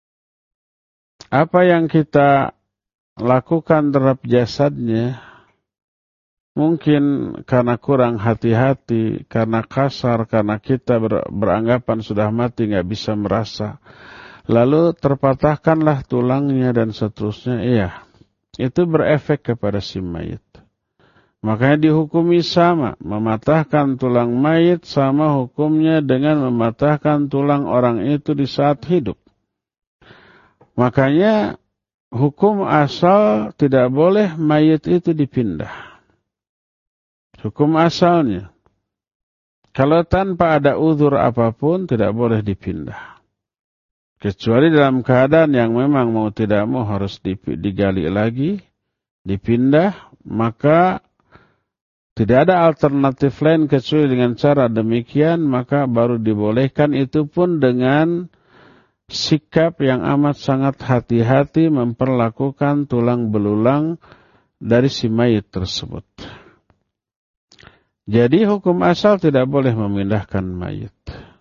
Apa yang kita lakukan terhadap jasadnya, mungkin karena kurang hati-hati, karena kasar, karena kita beranggapan sudah mati, nggak bisa merasa. Lalu terpatahkanlah tulangnya dan seterusnya. Iya, itu berefek kepada si mayit. Makanya dihukumi sama, mematahkan tulang mayit sama hukumnya dengan mematahkan tulang orang itu di saat hidup. Makanya hukum asal tidak boleh mayit itu dipindah. Hukum asalnya. Kalau tanpa ada uzur apapun tidak boleh dipindah. Kecuali dalam keadaan yang memang mau tidak mau harus digali lagi, dipindah, maka tidak ada alternatif lain kecuali dengan cara demikian, maka baru dibolehkan, itu pun dengan sikap yang amat sangat hati-hati memperlakukan tulang belulang dari si mayit tersebut. Jadi hukum asal tidak boleh memindahkan mayit.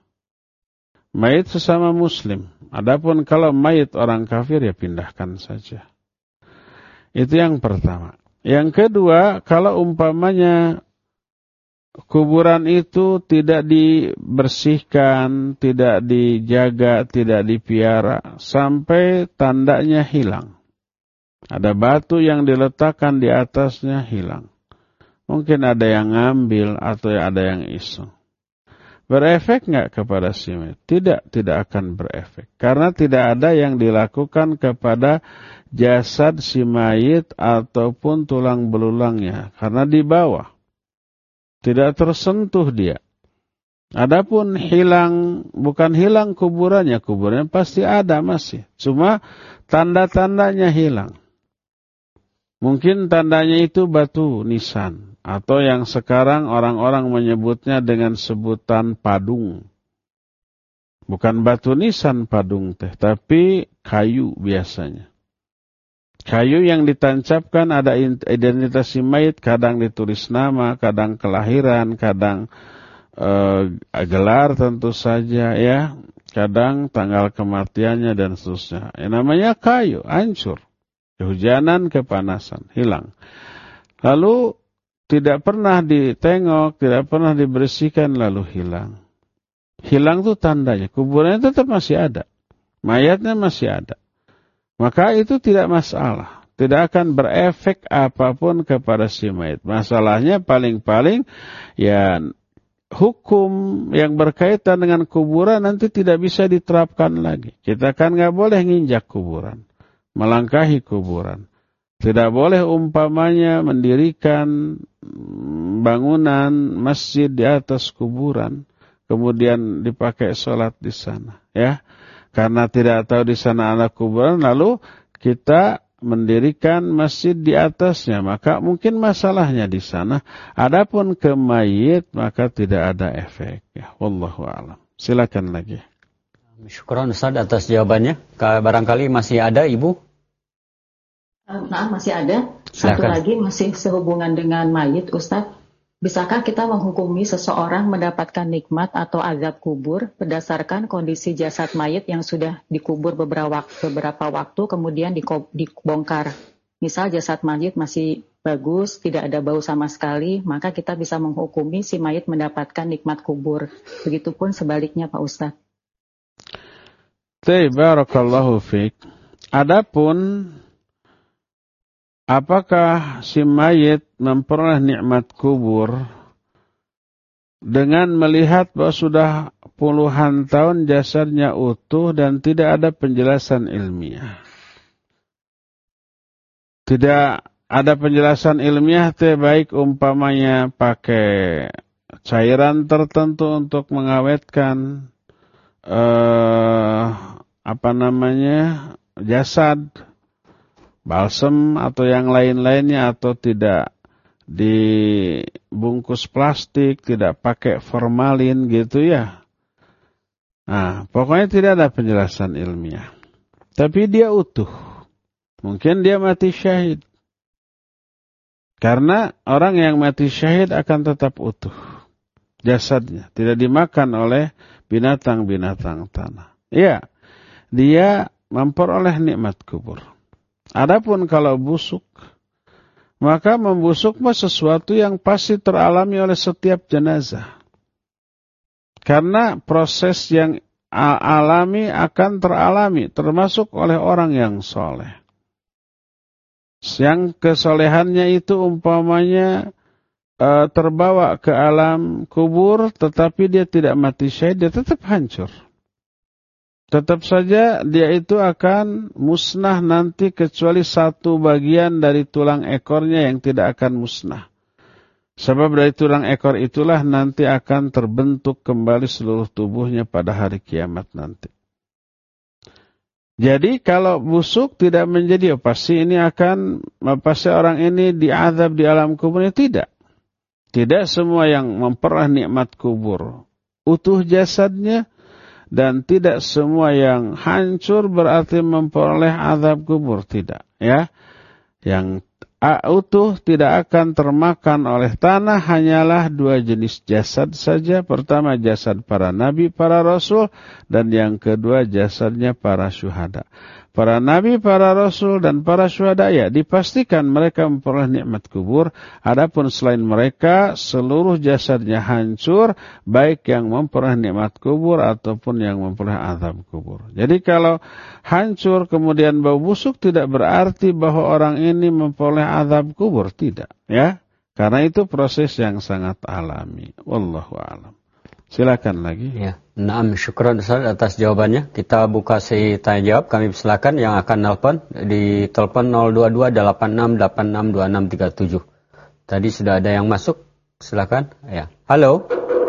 Mayit sesama muslim. Adapun kalau mayit orang kafir ya pindahkan saja. Itu yang pertama. Yang kedua, kalau umpamanya kuburan itu tidak dibersihkan, tidak dijaga, tidak dipiara, sampai tandanya hilang. Ada batu yang diletakkan di atasnya hilang. Mungkin ada yang ngambil atau ada yang iseng. Berefek nggak kepada si mayit? Tidak akan berefek. Karena tidak ada yang dilakukan kepada jasad si mayit ataupun tulang belulangnya. Karena di bawah. Tidak tersentuh dia. Adapun hilang, bukan hilang kuburannya pasti ada masih. Cuma tanda-tandanya hilang. Mungkin tandanya itu batu nisan. Atau yang sekarang orang-orang menyebutnya dengan sebutan padung. Bukan batu nisan padung teh, tapi kayu biasanya. Kayu yang ditancapkan ada identitas si mayit, kadang ditulis nama, kadang kelahiran, kadang gelar tentu saja ya, kadang tanggal kematiannya dan seterusnya. Namanya kayu, hancur. Kehujanan, kepanasan, hilang. Lalu tidak pernah ditengok, tidak pernah dibersihkan, lalu hilang. Hilang itu tandanya, kuburannya tetap masih ada. Mayatnya masih ada. Maka itu tidak masalah. Tidak akan berefek apapun kepada si mayat. Masalahnya paling-paling ya hukum yang berkaitan dengan kuburan nanti tidak bisa diterapkan lagi. Kita kan nggak boleh nginjak kuburan, melangkahi kuburan. Tidak boleh umpamanya mendirikan bangunan masjid di atas kuburan, kemudian dipakai sholat di sana, ya. Karena tidak tahu di sana ada kuburan, lalu kita mendirikan masjid di atasnya, maka mungkin masalahnya di sana. Adapun ke mayit, maka tidak ada efek. Ya, wallahu a'lam. Silakan lagi. Syukran Ustaz atas jawabannya. Barangkali masih ada Ibu? Nah, masih ada. Satu Silakan. lagi masih sehubungan dengan mayit, Ustaz. Bisakah kita menghukumi seseorang mendapatkan nikmat atau azab kubur berdasarkan kondisi jasad mayit yang sudah dikubur beberapa waktu kemudian dibongkar? Misal jasad mayit masih bagus, tidak ada bau sama sekali, maka kita bisa menghukumi si mayit mendapatkan nikmat kubur. Begitupun sebaliknya, Pak Ustadz. Barakallahu fiik. Adapun apakah si mayit memperoleh nikmat kubur dengan melihat bahwa sudah puluhan tahun jasadnya utuh dan tidak ada penjelasan ilmiah? Tidak ada penjelasan ilmiah, baik umpamanya pakai cairan tertentu untuk mengawetkan jasad, balsem atau yang lain-lainnya, atau tidak dibungkus plastik, tidak pakai formalin gitu ya. Nah, pokoknya tidak ada penjelasan ilmiah. Tapi dia utuh. Mungkin dia mati syahid. Karena orang yang mati syahid akan tetap utuh jasadnya, tidak dimakan oleh binatang-binatang tanah. Ya, dia memperoleh nikmat kubur. Adapun kalau busuk, maka membusuk sesuatu yang pasti teralami oleh setiap jenazah. Karena proses yang alami akan teralami, termasuk oleh orang yang soleh. Yang kesolehannya itu umpamanya terbawa ke alam kubur, tetapi dia tidak mati syahid, dia tetap hancur. Tetap saja dia itu akan musnah nanti, kecuali satu bagian dari tulang ekornya yang tidak akan musnah. Sebab dari tulang ekor itulah nanti akan terbentuk kembali seluruh tubuhnya pada hari kiamat nanti. Jadi kalau busuk tidak menjadi pasti orang ini diazab di alam kuburnya, tidak. Tidak semua yang memperoleh nikmat kubur utuh jasadnya, dan tidak semua yang hancur berarti memperoleh azab kubur, tidak. Ya, yang utuh tidak akan termakan oleh tanah hanyalah dua jenis jasad saja. Pertama jasad para nabi, para rasul, dan yang kedua jasadnya para syuhada. Para nabi, para rasul, dan para syuhada, ya dipastikan mereka memperoleh nikmat kubur. Adapun selain mereka, seluruh jasadnya hancur, baik yang memperoleh nikmat kubur ataupun yang memperoleh azab kubur. Jadi kalau hancur kemudian bau busuk, tidak berarti bahwa orang ini memperoleh azab kubur, tidak. Ya, karena itu proses yang sangat alami. Wallahu a'lam. Silakan lagi. Ya, naam, syukran Ustaz atas jawabannya. Kita buka sesi tanya jawab. Kami silakan yang akan nelpon di telepon 02286862637. Tadi sudah ada yang masuk. Silakan. Ya. Halo.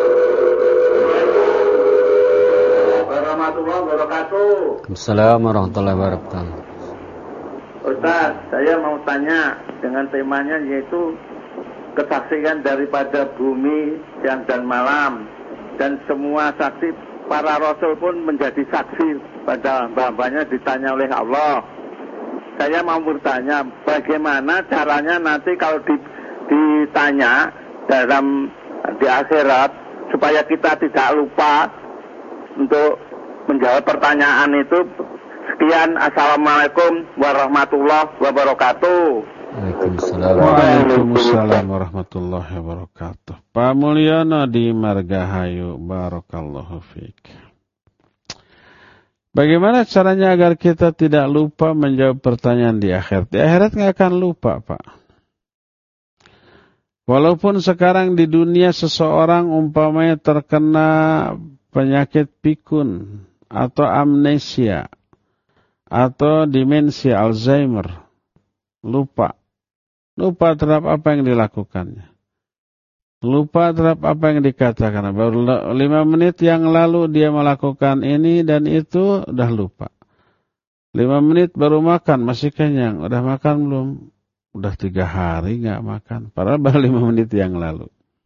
Warahmatullahi wabarakatuh. Assalamualaikum warahmatullahi wabarakatuh. Ustaz, saya mau tanya dengan temanya yaitu kesaksian daripada bumi siang dan malam. Dan semua saksi, para rasul pun menjadi saksi pada hamba-hambanya ditanya oleh Allah. Saya mau bertanya, bagaimana caranya nanti kalau ditanya di akhirat, supaya kita tidak lupa untuk menjawab pertanyaan itu. Sekian, assalamualaikum warahmatullahi wabarakatuh. Waalaikumsalam warahmatullahi wabarakatuh. Pak Mulyono di Margahayu, barakallahu fiik. Bagaimana caranya agar kita tidak lupa menjawab pertanyaan di akhirat? Di akhirat nggak akan lupa, Pak. Walaupun sekarang di dunia seseorang umpamanya terkena penyakit pikun atau amnesia atau demensia Alzheimer, lupa terhadap apa yang dilakukannya. Lupa terhadap apa yang dikatakan. Baru 5 menit yang lalu dia melakukan ini dan itu, udah lupa. 5 menit baru makan, masih kenyang. Udah makan belum? Udah 3 hari nggak makan. Padahal baru 5 menit yang lalu.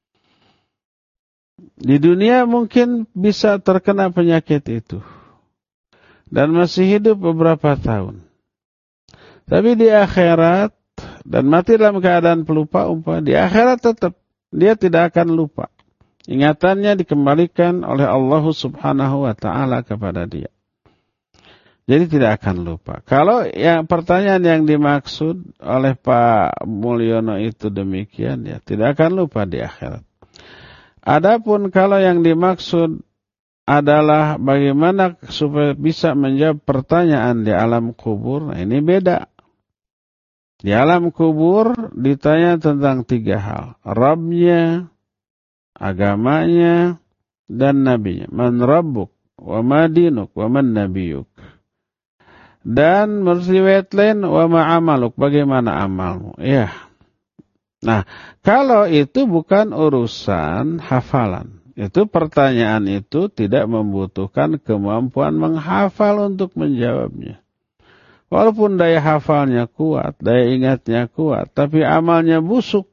Di dunia mungkin bisa terkena penyakit itu. Dan masih hidup beberapa tahun. Tapi di akhirat, dan mati dalam keadaan pelupa, di akhirat tetap dia tidak akan lupa. Ingatannya dikembalikan oleh Allah Subhanahu wa Ta'ala kepada dia. Jadi tidak akan lupa. Kalau yang pertanyaan yang dimaksud oleh Pak Mulyono itu demikian, ya tidak akan lupa di akhirat. Adapun kalau yang dimaksud adalah bagaimana supaya bisa menjawab pertanyaan di alam kubur, nah ini beda. Di alam kubur ditanya tentang 3 hal. Rabbnya, agamanya, dan nabinya. Man rabbuk, wa ma dinuk, wa man nabiyuk. Dan menurut riwayat lain, wa ma'amaluk, bagaimana amalmu. Ya. Nah, kalau itu bukan urusan hafalan. Itu pertanyaan itu tidak membutuhkan kemampuan menghafal untuk menjawabnya. Walaupun daya hafalnya kuat, daya ingatnya kuat, tapi amalnya busuk.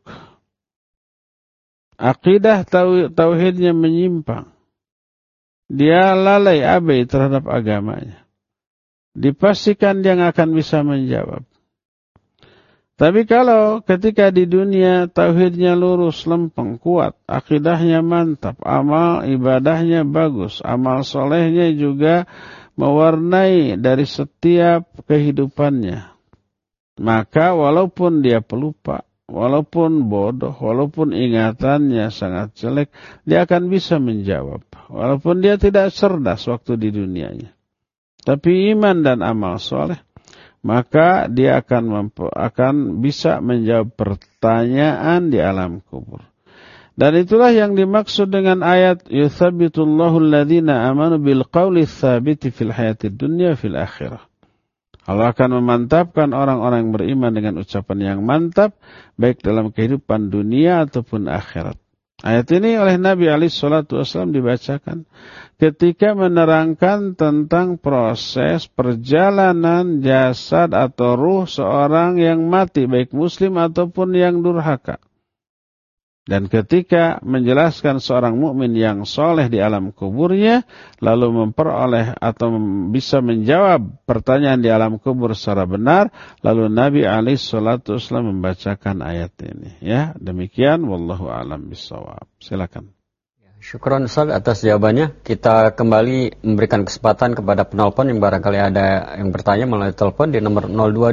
Akidah tauhidnya menyimpang. Dia lalai abai terhadap agamanya. Dipastikan dia akan bisa menjawab. Tapi kalau ketika di dunia tauhidnya lurus, lempeng, kuat, akidahnya mantap, amal ibadahnya bagus, amal solehnya juga mewarnai dari setiap kehidupannya. Maka walaupun dia pelupa, walaupun bodoh, walaupun ingatannya sangat jelek, dia akan bisa menjawab. Walaupun dia tidak cerdas waktu di dunianya. Tapi iman dan amal soleh, maka dia akan bisa menjawab pertanyaan di alam kubur. Dan itulah yang dimaksud dengan ayat yuthabbitullahu alladhina amanu bil qawli tsabiti fil hayatid dunya fil akhirah. Allah akan memantapkan orang-orang yang beriman dengan ucapan yang mantap baik dalam kehidupan dunia ataupun akhirat. Ayat ini oleh Nabi alaihi salatu wasallam dibacakan ketika menerangkan tentang proses perjalanan jasad atau ruh seorang yang mati, baik muslim ataupun yang durhaka. Dan ketika menjelaskan seorang mukmin yang soleh di alam kuburnya, lalu memperoleh atau bisa menjawab pertanyaan di alam kubur secara benar, lalu Nabi alaihi salatu wasallam membacakan ayat ini. Ya, demikian wallahu a'lam bishawab. Silakan. Syukron Ustaz atas jawabannya. Kita kembali memberikan kesempatan kepada penelpon yang barangkali ada yang bertanya melalui telepon di nomor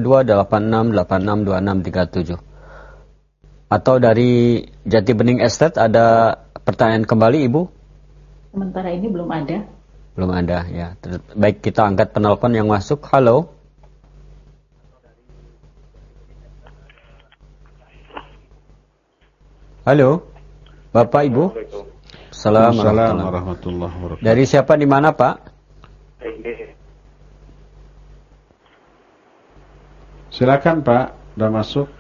02286862637. Atau dari Jati Bening Estate ada pertanyaan kembali Ibu? Sementara ini belum ada. Belum ada ya. Baik, kita angkat penelpon yang masuk. Halo. Halo. Bapak Ibu. Assalamualaikum warahmatullahi wabarakatuh. Dari siapa di mana Pak? Silakan Pak, udah masuk.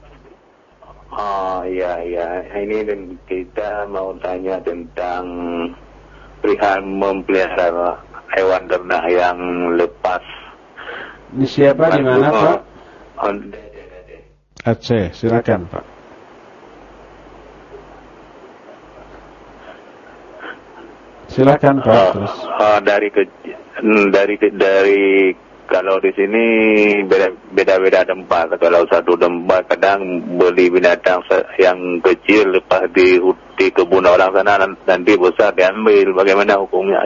Oh iya, ini kita mau tanya tentang perihal memelihara hewan ternak yang lepas. Ini siapa di mana Pak? Aceh, silakan Pak. Silakan Pak. Terus. Dari kalau di sini beda-beda tempat. Kalau satu tempat kadang beli binatang yang kecil lepas di kebun orang sana, nanti besar diambil. Bagaimana hukumnya?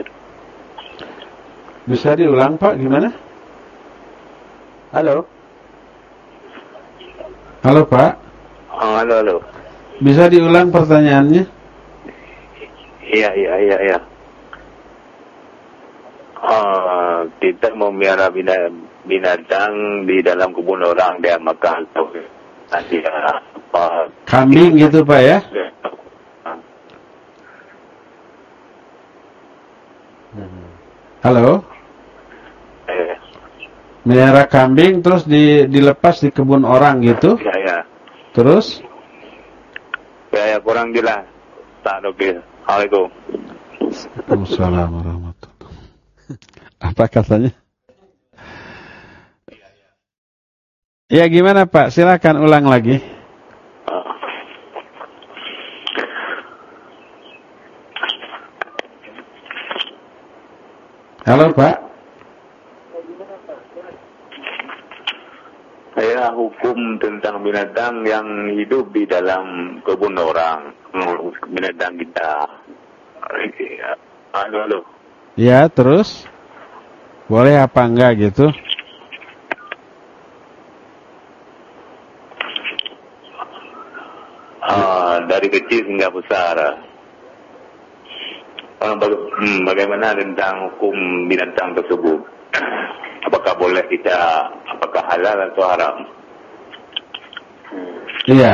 Bisa diulang Pak, gimana? Halo. Halo Pak. Halo. Bisa diulang pertanyaannya? Iya. Kita memelihara binatang di dalam kebun orang, dia makan nanti kambing gitu Pak ya? Halo? Melihara kambing terus dilepas di kebun orang gitu? Ya. Terus? Ya kurang jelas. Tak oke. Assalamualaikum. Waalaikumsalam warahmatullahi. Apa katanya? Ya gimana Pak? Silakan ulang lagi. Halo Pak. Saya hukum tentang binatang yang hidup di dalam kebun orang, binatang kita. Halo. Ya, terus? Boleh apa enggak gitu? Dari kecil hingga besar. Bagaimana tentang hukum binatang tersebut? Apakah boleh kita, apakah halal atau haram? Iya.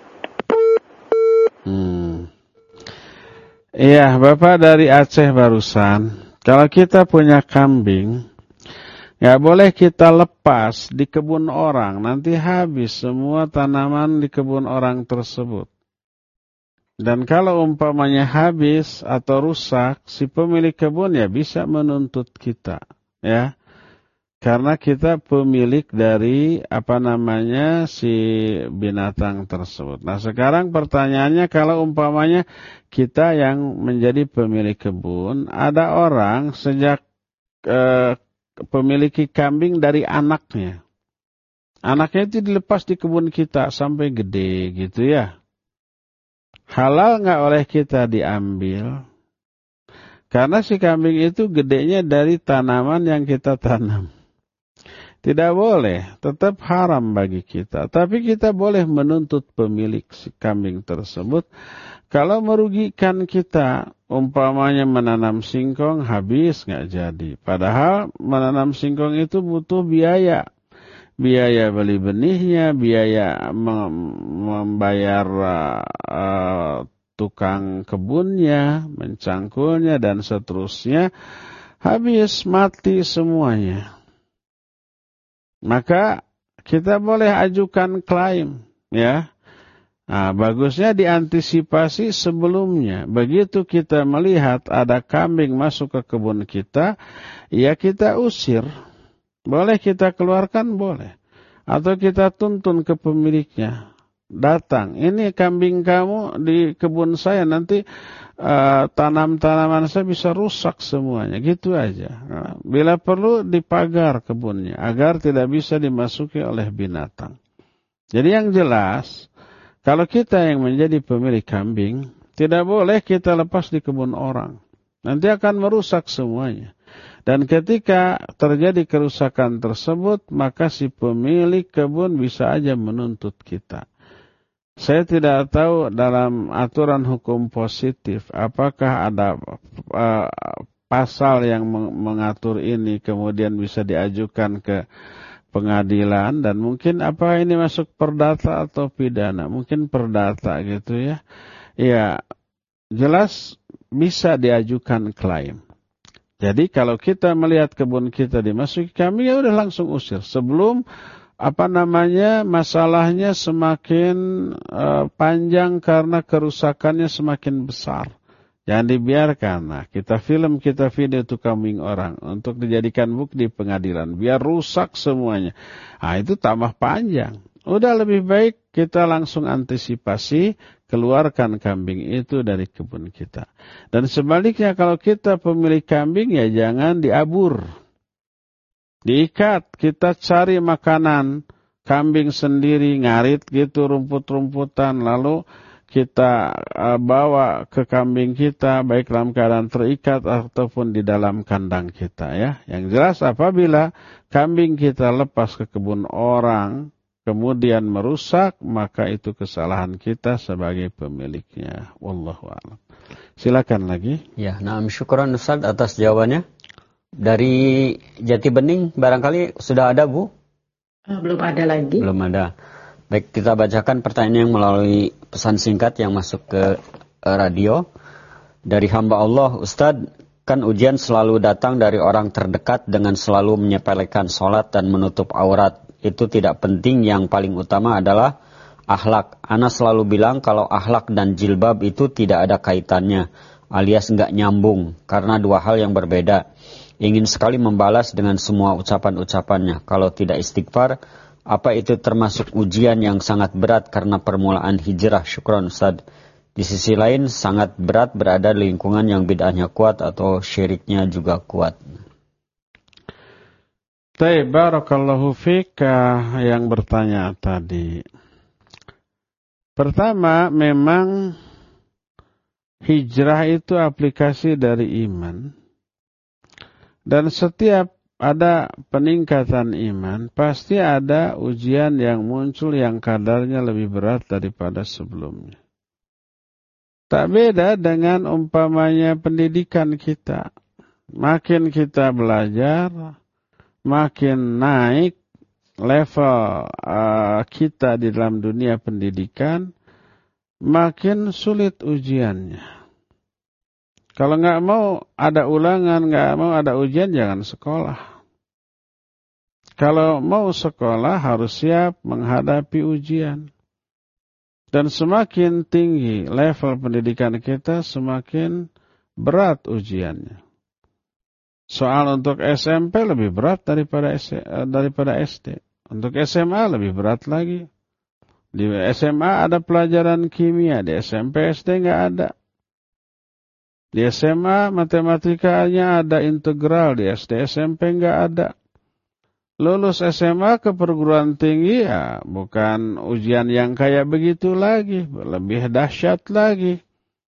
Iya, Bapak dari Aceh barusan. Kalau kita punya kambing, nggak boleh kita lepas di kebun orang. Nanti habis semua tanaman di kebun orang tersebut. Dan kalau umpamanya habis atau rusak, si pemilik kebun ya bisa menuntut kita, ya. Karena kita pemilik dari si binatang tersebut. Nah, sekarang pertanyaannya kalau umpamanya kita yang menjadi pemilik kebun, ada orang sejak memiliki kambing dari anaknya. Anaknya itu dilepas di kebun kita sampai gede gitu ya. Halal nggak oleh kita diambil? Karena si kambing itu gedenya dari tanaman yang kita tanam. Tidak boleh, tetap haram bagi kita. Tapi kita boleh menuntut pemilik si kambing tersebut. Kalau merugikan kita, umpamanya menanam singkong habis nggak jadi. Padahal menanam singkong itu butuh biaya. Biaya beli benihnya, biaya membayar tukang kebunnya, mencangkulnya, dan seterusnya. Habis, mati semuanya. Maka kita boleh ajukan klaim, ya. Nah, bagusnya diantisipasi sebelumnya. Begitu kita melihat ada kambing masuk ke kebun kita, ya kita usir. Boleh kita keluarkan, boleh. Atau kita tuntun ke pemiliknya. Datang, ini kambing kamu di kebun saya, nanti tanam-tanaman saya bisa rusak semuanya. Gitu aja. Nah, bila perlu dipagar kebunnya, agar tidak bisa dimasuki oleh binatang. Jadi yang jelas, kalau kita yang menjadi pemilik kambing, tidak boleh kita lepas di kebun orang. Nanti akan merusak semuanya. Dan ketika terjadi kerusakan tersebut, maka si pemilik kebun bisa aja menuntut kita. Saya tidak tahu dalam aturan hukum positif, apakah ada pasal yang mengatur ini kemudian bisa diajukan ke pengadilan, dan mungkin apa ini masuk perdata atau pidana, mungkin perdata gitu ya. Ya, jelas bisa diajukan klaim. Jadi kalau kita melihat kebun kita dimasuki kambing, ya udah langsung usir. Sebelum masalahnya semakin panjang karena kerusakannya semakin besar. Jangan dibiarkan. Nah, kita film, kita video itu kambing orang untuk dijadikan bukti di pengadilan. Biar rusak semuanya. Nah, itu tambah panjang. Udah lebih baik kita langsung antisipasi, keluarkan kambing itu dari kebun kita. Dan sebaliknya kalau kita pemilik kambing, ya jangan diabur. Diikat, kita cari makanan kambing sendiri, ngarit gitu rumput-rumputan, lalu kita bawa ke kambing kita, baik dalam keadaan terikat ataupun di dalam kandang kita ya. Yang jelas apabila kambing kita lepas ke kebun orang, kemudian merusak, maka itu kesalahan kita sebagai pemiliknya. Wallahu a'lam. Silakan lagi. Ya, syukran Ustaz atas jawabannya. Dari Jati Bening barangkali sudah ada, Bu? Belum ada lagi. Belum ada. Baik, kita bacakan pertanyaan yang melalui pesan singkat yang masuk ke radio. Dari hamba Allah, Ustaz, kan ujian selalu datang dari orang terdekat dengan selalu menyepelekan sholat dan menutup aurat. Itu tidak penting, yang paling utama adalah akhlak. Ana selalu bilang kalau akhlak dan jilbab itu tidak ada kaitannya, alias enggak nyambung, karena dua hal yang berbeda. Ingin sekali membalas dengan semua ucapan-ucapannya. Kalau tidak istighfar, Apa itu termasuk ujian yang sangat berat karena permulaan hijrah? Syukran Ustaz. Di sisi lain sangat berat berada di lingkungan yang bid'ahnya kuat atau syiriknya juga kuat. Barakallahu fika yang bertanya tadi. Pertama, memang hijrah itu aplikasi dari iman. Dan setiap ada peningkatan iman, pasti ada ujian yang muncul yang kadarnya lebih berat daripada sebelumnya. Tak beda dengan umpamanya pendidikan kita. Makin kita belajar, makin naik level kita di dalam dunia pendidikan, makin sulit ujiannya. Kalau nggak mau ada ulangan, nggak mau ada ujian, jangan sekolah. Kalau mau sekolah harus siap menghadapi ujian. Dan semakin tinggi level pendidikan kita, semakin berat ujiannya. Soal untuk SMP lebih berat daripada SD. Untuk SMA lebih berat lagi. Di SMA ada pelajaran kimia, di SMP SD nggak ada. Di SMA matematikanya ada integral, di SD SMP nggak ada. Lulus SMA ke perguruan tinggi ya bukan ujian yang kayak begitu lagi, lebih dahsyat lagi.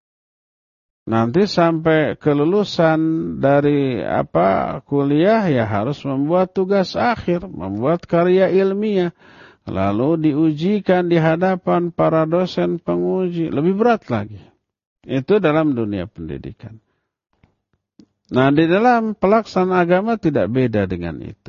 Nanti sampai kelulusan dari kuliah ya harus membuat tugas akhir, membuat karya ilmiah, lalu diujikan di hadapan para dosen penguji, lebih berat lagi. Itu dalam dunia pendidikan. Nah, di dalam pelaksanaan agama tidak beda dengan itu.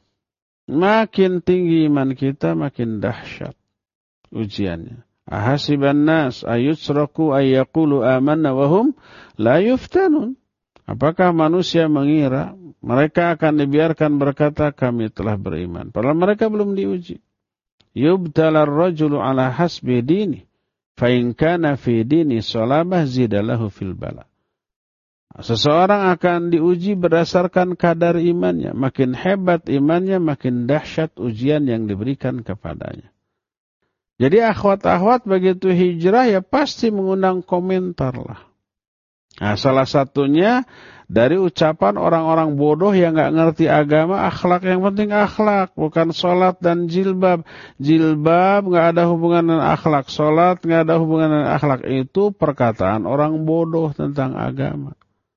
Makin tinggi iman kita, makin dahsyat ujiannya. Ahasiban nas ayutsraku ayyaqulu amanna wa hum la yuftanun. Apakah manusia mengira mereka akan dibiarkan berkata kami telah beriman, padahal mereka belum diuji. Yubtalar rajulu ala hasbi dini, fa in kana fi dini salabah zidalahu fil bala. Seseorang akan diuji berdasarkan kadar imannya. Makin hebat imannya, makin dahsyat ujian yang diberikan kepadanya. Jadi akhwat-akhwat begitu hijrah ya pasti mengundang komentar lah. Nah, salah satunya dari ucapan orang-orang bodoh yang nggak ngerti agama, akhlak, yang penting akhlak, bukan sholat dan jilbab. Jilbab nggak ada hubungan dengan akhlak, sholat nggak ada hubungan dengan akhlak. Itu perkataan orang bodoh tentang agama.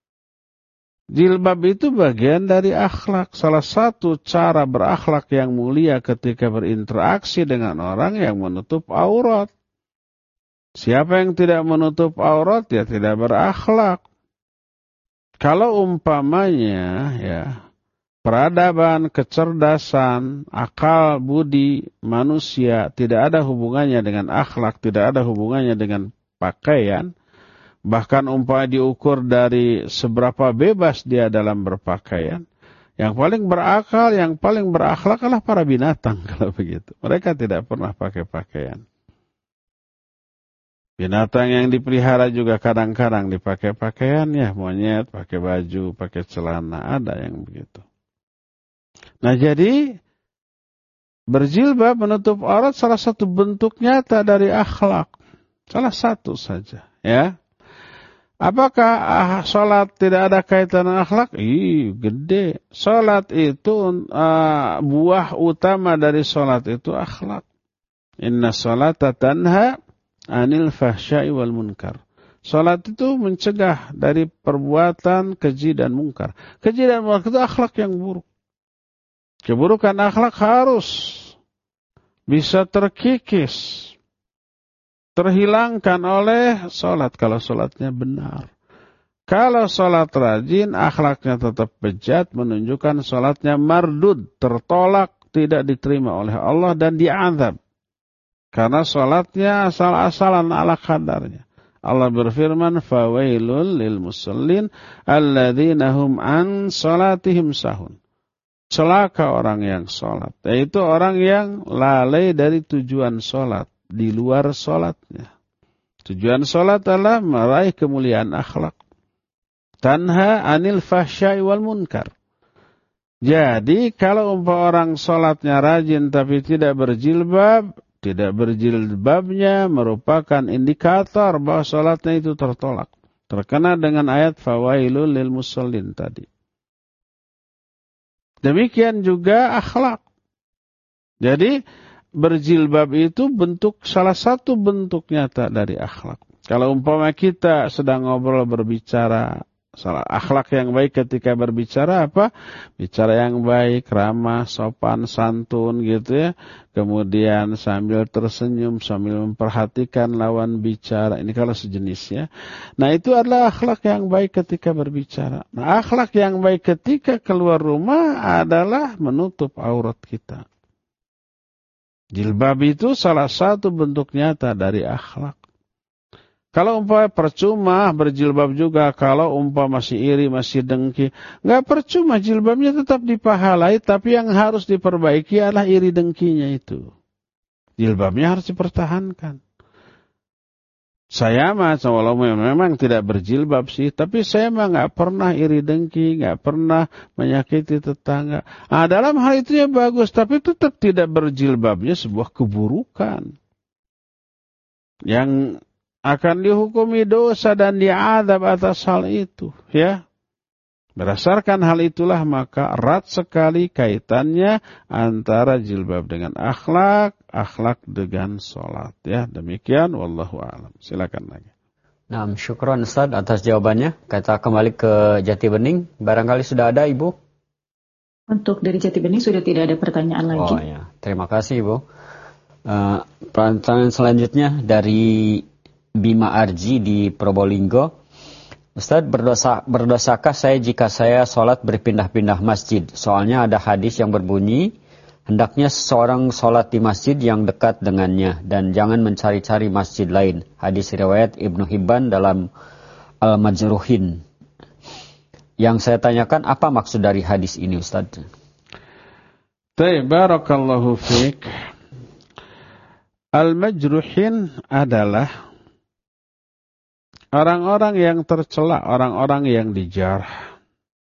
Jilbab itu bagian dari akhlak. Salah satu cara berakhlak yang mulia ketika berinteraksi dengan orang yang menutup aurat. Siapa yang tidak menutup aurat, ya tidak berakhlak. Kalau umpamanya ya peradaban, kecerdasan, akal, budi manusia tidak ada hubungannya dengan akhlak, tidak ada hubungannya dengan pakaian, bahkan umpamanya diukur dari seberapa bebas dia dalam berpakaian, yang paling berakal, yang paling berakhlak adalah para binatang kalau begitu. Mereka tidak pernah pakai pakaian. Binatang yang dipelihara juga kadang-kadang dipakai pakaian ya, monyet pakai baju, pakai celana, ada yang begitu. Nah, jadi berjilbab menutup aurat salah satu bentuk nyata dari akhlak. Salah satu saja, ya. Apakah sholat tidak ada kaitan dengan akhlak? Gede. Sholat itu buah utama dari sholat itu akhlak. Inna sholata tanha anil fahsya'i wal munkar. Sholat itu mencegah dari perbuatan keji dan mungkar. Keji dan mungkar itu akhlak yang buruk. Keburukan akhlak harus bisa terkikis, terhilangkan oleh sholat kalau sholatnya benar. Kalau sholat rajin, akhlaknya tetap bejat, menunjukkan sholatnya mardud, tertolak, tidak diterima oleh Allah dan diazab. Karena sholatnya asal-asalan ala kadarnya. Allah berfirman, fawailul lil musallin alladzina hum an sholatihim sahun. Celaka orang yang sholat, yaitu orang yang lalai dari tujuan sholat. Di luar sholatnya. Tujuan sholat adalah meraih kemuliaan akhlak. Tanha anil fahsyai wal munkar. Jadi kalau orang sholatnya rajin tapi tidak berjilbabnya merupakan indikator bahwa sholatnya itu tertolak. Terkena dengan ayat fawailul lil musallin tadi. Demikian juga akhlak. Jadi berjilbab itu salah satu bentuk nyata dari akhlak. Kalau umpama kita sedang ngobrol berbicara, akhlak yang baik ketika berbicara apa? Bicara yang baik, ramah, sopan, santun gitu ya. Kemudian sambil tersenyum, sambil memperhatikan lawan bicara. Ini kalau sejenisnya. Nah itu adalah akhlak yang baik ketika berbicara. Nah akhlak yang baik ketika keluar rumah adalah menutup aurat kita. Jilbab itu salah satu bentuk nyata dari akhlak. Kalau umpama percuma berjilbab juga, kalau umpama masih iri, masih dengki, nggak percuma, jilbabnya tetap dipahalai, tapi yang harus diperbaiki adalah iri dengkinya itu. Jilbabnya harus dipertahankan. Saya mah, walau memang tidak berjilbab sih, tapi saya mah nggak pernah iri dengki, nggak pernah menyakiti tetangga. Nah, dalam hal itu ya bagus, tapi tetap tidak berjilbabnya sebuah keburukan yang akan dihukumi dosa dan diadab atas hal itu, ya. Berdasarkan hal itulah maka erat sekali kaitannya antara jilbab dengan akhlak, akhlak dengan sholat, ya. Demikian, wallahu a'lam. Silakan lagi. Nah, syukron Ustaz atas jawabannya. Kita kembali ke Jati Bening. Barangkali sudah ada Ibu? Untuk dari Jati Bening sudah tidak ada pertanyaan lagi. Oh ya, terima kasih Ibu. Pertanyaan selanjutnya dari Bima Arji di Probolinggo. Ustaz, berdosakah saya jika saya sholat berpindah-pindah masjid? Soalnya ada hadis yang berbunyi, hendaknya seseorang sholat di masjid yang dekat dengannya dan jangan mencari-cari masjid lain. Hadis riwayat Ibnu Hibban dalam Al-Majruhin. Yang saya tanyakan, apa maksud dari hadis ini Ustaz? Barakallahu fiik. Al-Majruhin adalah orang-orang yang tercela, orang-orang yang dijarah.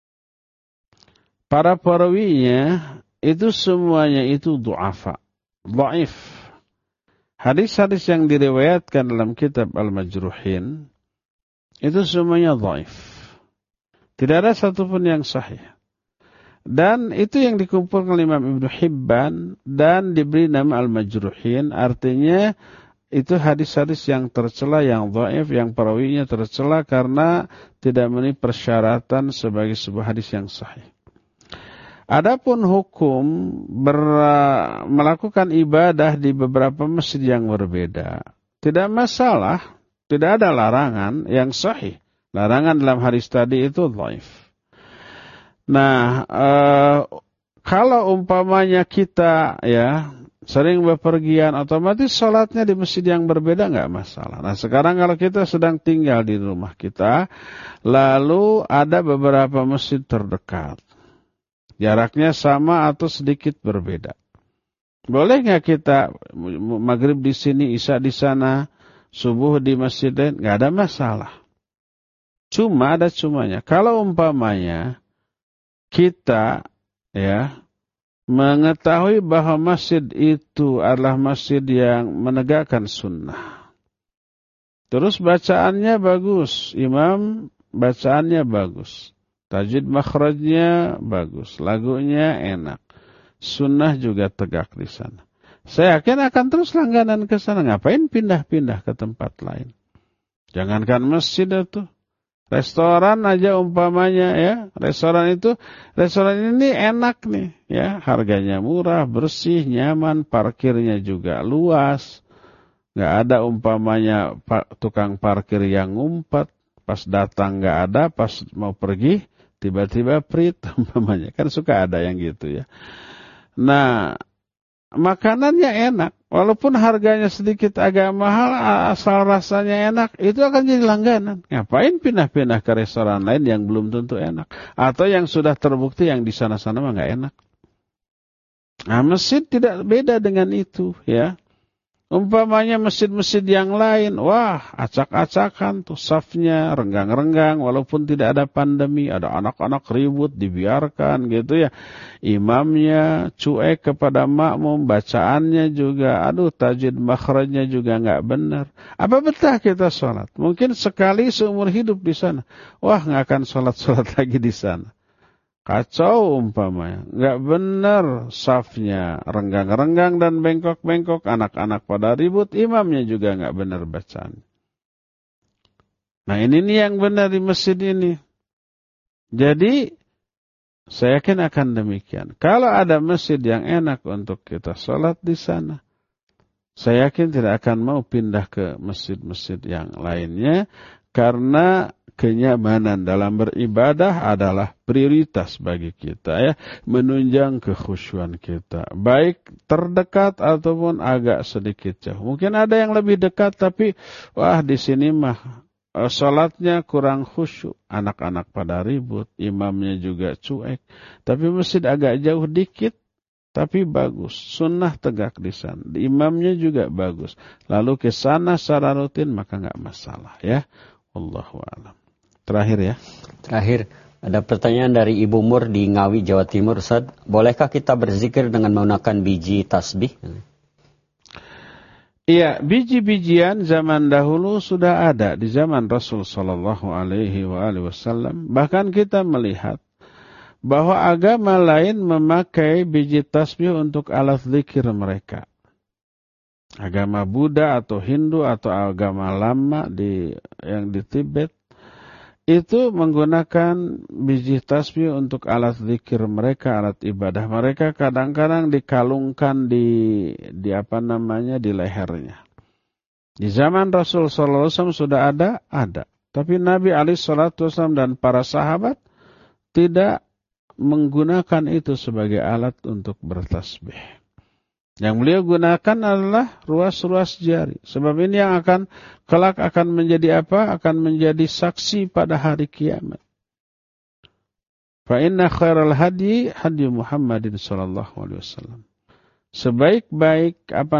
Para perawinya itu semuanya itu du'afa, dhaif. Hadis-hadis yang diriwayatkan dalam kitab Al-Majruhin itu semuanya dhaif. Tidak ada satupun yang sahih. Dan itu yang dikumpulkan oleh Imam Ibnu Hibban dan diberi nama Al-Majruhin, artinya itu hadis-hadis yang tercela, yang dhaif, yang perawinya tercela karena tidak memenuhi persyaratan sebagai sebuah hadis yang sahih. Adapun hukum melakukan ibadah di beberapa masjid yang berbeda, tidak masalah, tidak ada larangan yang sahih. Larangan dalam hadis tadi itu dhaif. Nah, kalau umpamanya kita sering bepergian, otomatis sholatnya di masjid yang berbeda nggak masalah. Nah sekarang kalau kita sedang tinggal di rumah kita, lalu ada beberapa masjid terdekat, jaraknya sama atau sedikit berbeda. Boleh nggak kita maghrib di sini, isya di sana, subuh di masjid lain? Nggak ada masalah. Cuma ada cumanya. Kalau umpamanya kita mengetahui bahwa masjid itu adalah masjid yang menegakkan sunnah. Terus bacaannya bagus, imam bacaannya bagus, tajwid makhrajnya bagus, lagunya enak, sunnah juga tegak di sana. Saya yakin akan terus langganan ke sana. Ngapain pindah-pindah ke tempat lain? Jangankan masjid itu. Restoran aja umpamanya restoran ini enak nih harganya murah, bersih, nyaman, parkirnya juga luas. Nggak ada umpamanya tukang parkir yang ngumpet, pas datang nggak ada, pas mau pergi tiba-tiba prit umpamanya, kan suka ada yang gitu ya. Nah, makanannya enak, walaupun harganya sedikit agak mahal, asal rasanya enak, itu akan jadi langganan. Ngapain pindah-pindah ke restoran lain yang belum tentu enak, atau yang sudah terbukti yang di sana-sana mah nggak enak. Nah, masjid tidak beda dengan itu Umpamanya masjid-masjid yang lain, wah acak-acakan tuh safnya, renggang-renggang, walaupun tidak ada pandemi, ada anak-anak ribut, dibiarkan gitu ya. Imamnya cuek kepada makmum, bacaannya juga, tajwid makhrajnya juga nggak benar. Apa betah kita sholat? Mungkin sekali seumur hidup di sana. Wah nggak akan sholat lagi di sana. Kacau umpamanya, nggak benar safnya, renggang-renggang dan bengkok-bengkok, anak-anak pada ribut, imamnya juga nggak benar bacaan. Nah ini nih yang benar di masjid ini. Jadi saya yakin akan demikian. Kalau ada masjid yang enak untuk kita sholat di sana, saya yakin tidak akan mau pindah ke masjid-masjid yang lainnya, karena kenyamanan dalam beribadah adalah prioritas bagi kita ya, menunjang kekhusyuan kita, baik terdekat ataupun agak sedikit jauh. Mungkin ada yang lebih dekat tapi wah di sini mah salatnya kurang khusyuk, anak-anak pada ribut, imamnya juga cuek. Tapi masjid agak jauh dikit tapi bagus, sunnah tegak di sana, imamnya juga bagus. Lalu ke sana secara rutin maka enggak masalah ya. Wallahu a'lam. Terakhir ya. Terakhir, ada pertanyaan dari Ibu Mur di Ngawi, Jawa Timur. Ustaz, bolehkah kita berzikir dengan menggunakan biji tasbih? Iya, biji-bijian zaman dahulu sudah ada di zaman Rasul sallallahu alaihi wasallam. Bahkan kita melihat bahwa agama lain memakai biji tasbih untuk alat zikir mereka. Agama Buddha atau Hindu atau agama lama yang di Tibet itu menggunakan biji tasbih untuk alat zikir mereka, alat ibadah mereka, kadang-kadang dikalungkan di lehernya. Di zaman Rasul sallallahu alaihi wasallam sudah ada. Tapi Nabi alaihi salatu wasallam dan para sahabat tidak menggunakan itu sebagai alat untuk bertasbih. Yang beliau gunakan adalah ruas-ruas jari. Sebab ini yang kelak akan menjadi apa? Akan menjadi saksi pada hari kiamat. Fa inna khairal hadi Muhammadin sallallahu alaihi wasallam. Sebaik-baik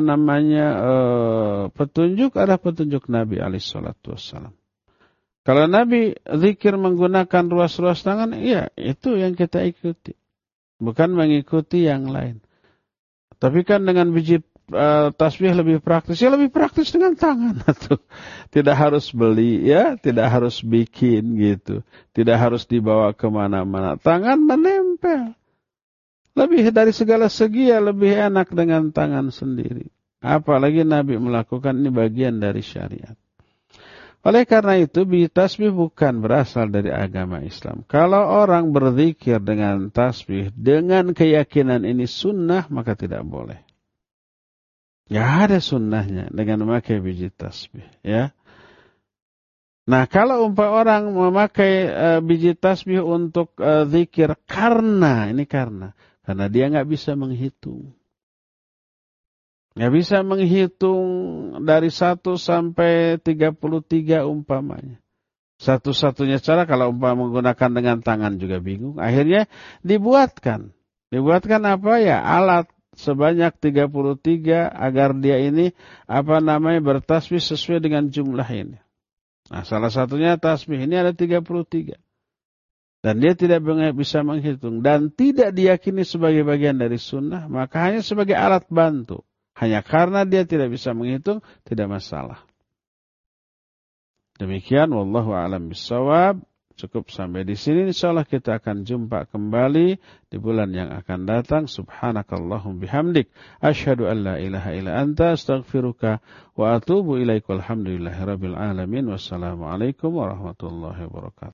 petunjuk adalah petunjuk Nabi alaihi salatu wasallam. Kalau Nabi zikir menggunakan ruas-ruas tangan, iya itu yang kita ikuti. Bukan mengikuti yang lain. Tapi kan dengan biji tasbih lebih praktis. Ya lebih praktis dengan tangan. Tidak harus beli ya. Tidak harus bikin gitu. Tidak harus dibawa kemana-mana. Tangan menempel. Lebih dari segala segi ya lebih enak dengan tangan sendiri. Apalagi Nabi melakukan ini bagian dari syariat. Oleh karena itu biji tasbih bukan berasal dari agama Islam. Kalau orang berzikir dengan tasbih dengan keyakinan ini sunnah maka tidak boleh. Ya ada sunnahnya dengan memakai biji tasbih ya. Nah kalau orang memakai biji tasbih untuk zikir karena dia nggak bisa menghitung. Nggak bisa menghitung dari 1 sampai 33 umpamanya. Satu-satunya cara kalau menggunakan dengan tangan juga bingung. Akhirnya dibuatkan. Dibuatkan apa ya? Alat sebanyak 33 agar dia ini bertasbih sesuai dengan jumlah ini. Nah salah satunya tasbih ini ada 33. Dan dia tidak bisa menghitung. Dan tidak diyakini sebagai bagian dari sunnah. Maka hanya sebagai alat bantu. Hanya karena dia tidak bisa menghitung, tidak masalah. Demikian, wallahu a'lam bishawab. Cukup sampai di sini. Insyaallah kita akan jumpa kembali di bulan yang akan datang. Subhanakallahum bihamdik. Asyhadu an la ilaha illa anta astaghfiruka wa atubu ilaik. Walhamdulillahi rabbil alamin. Wassalamualaikum warahmatullahi wabarakatuh.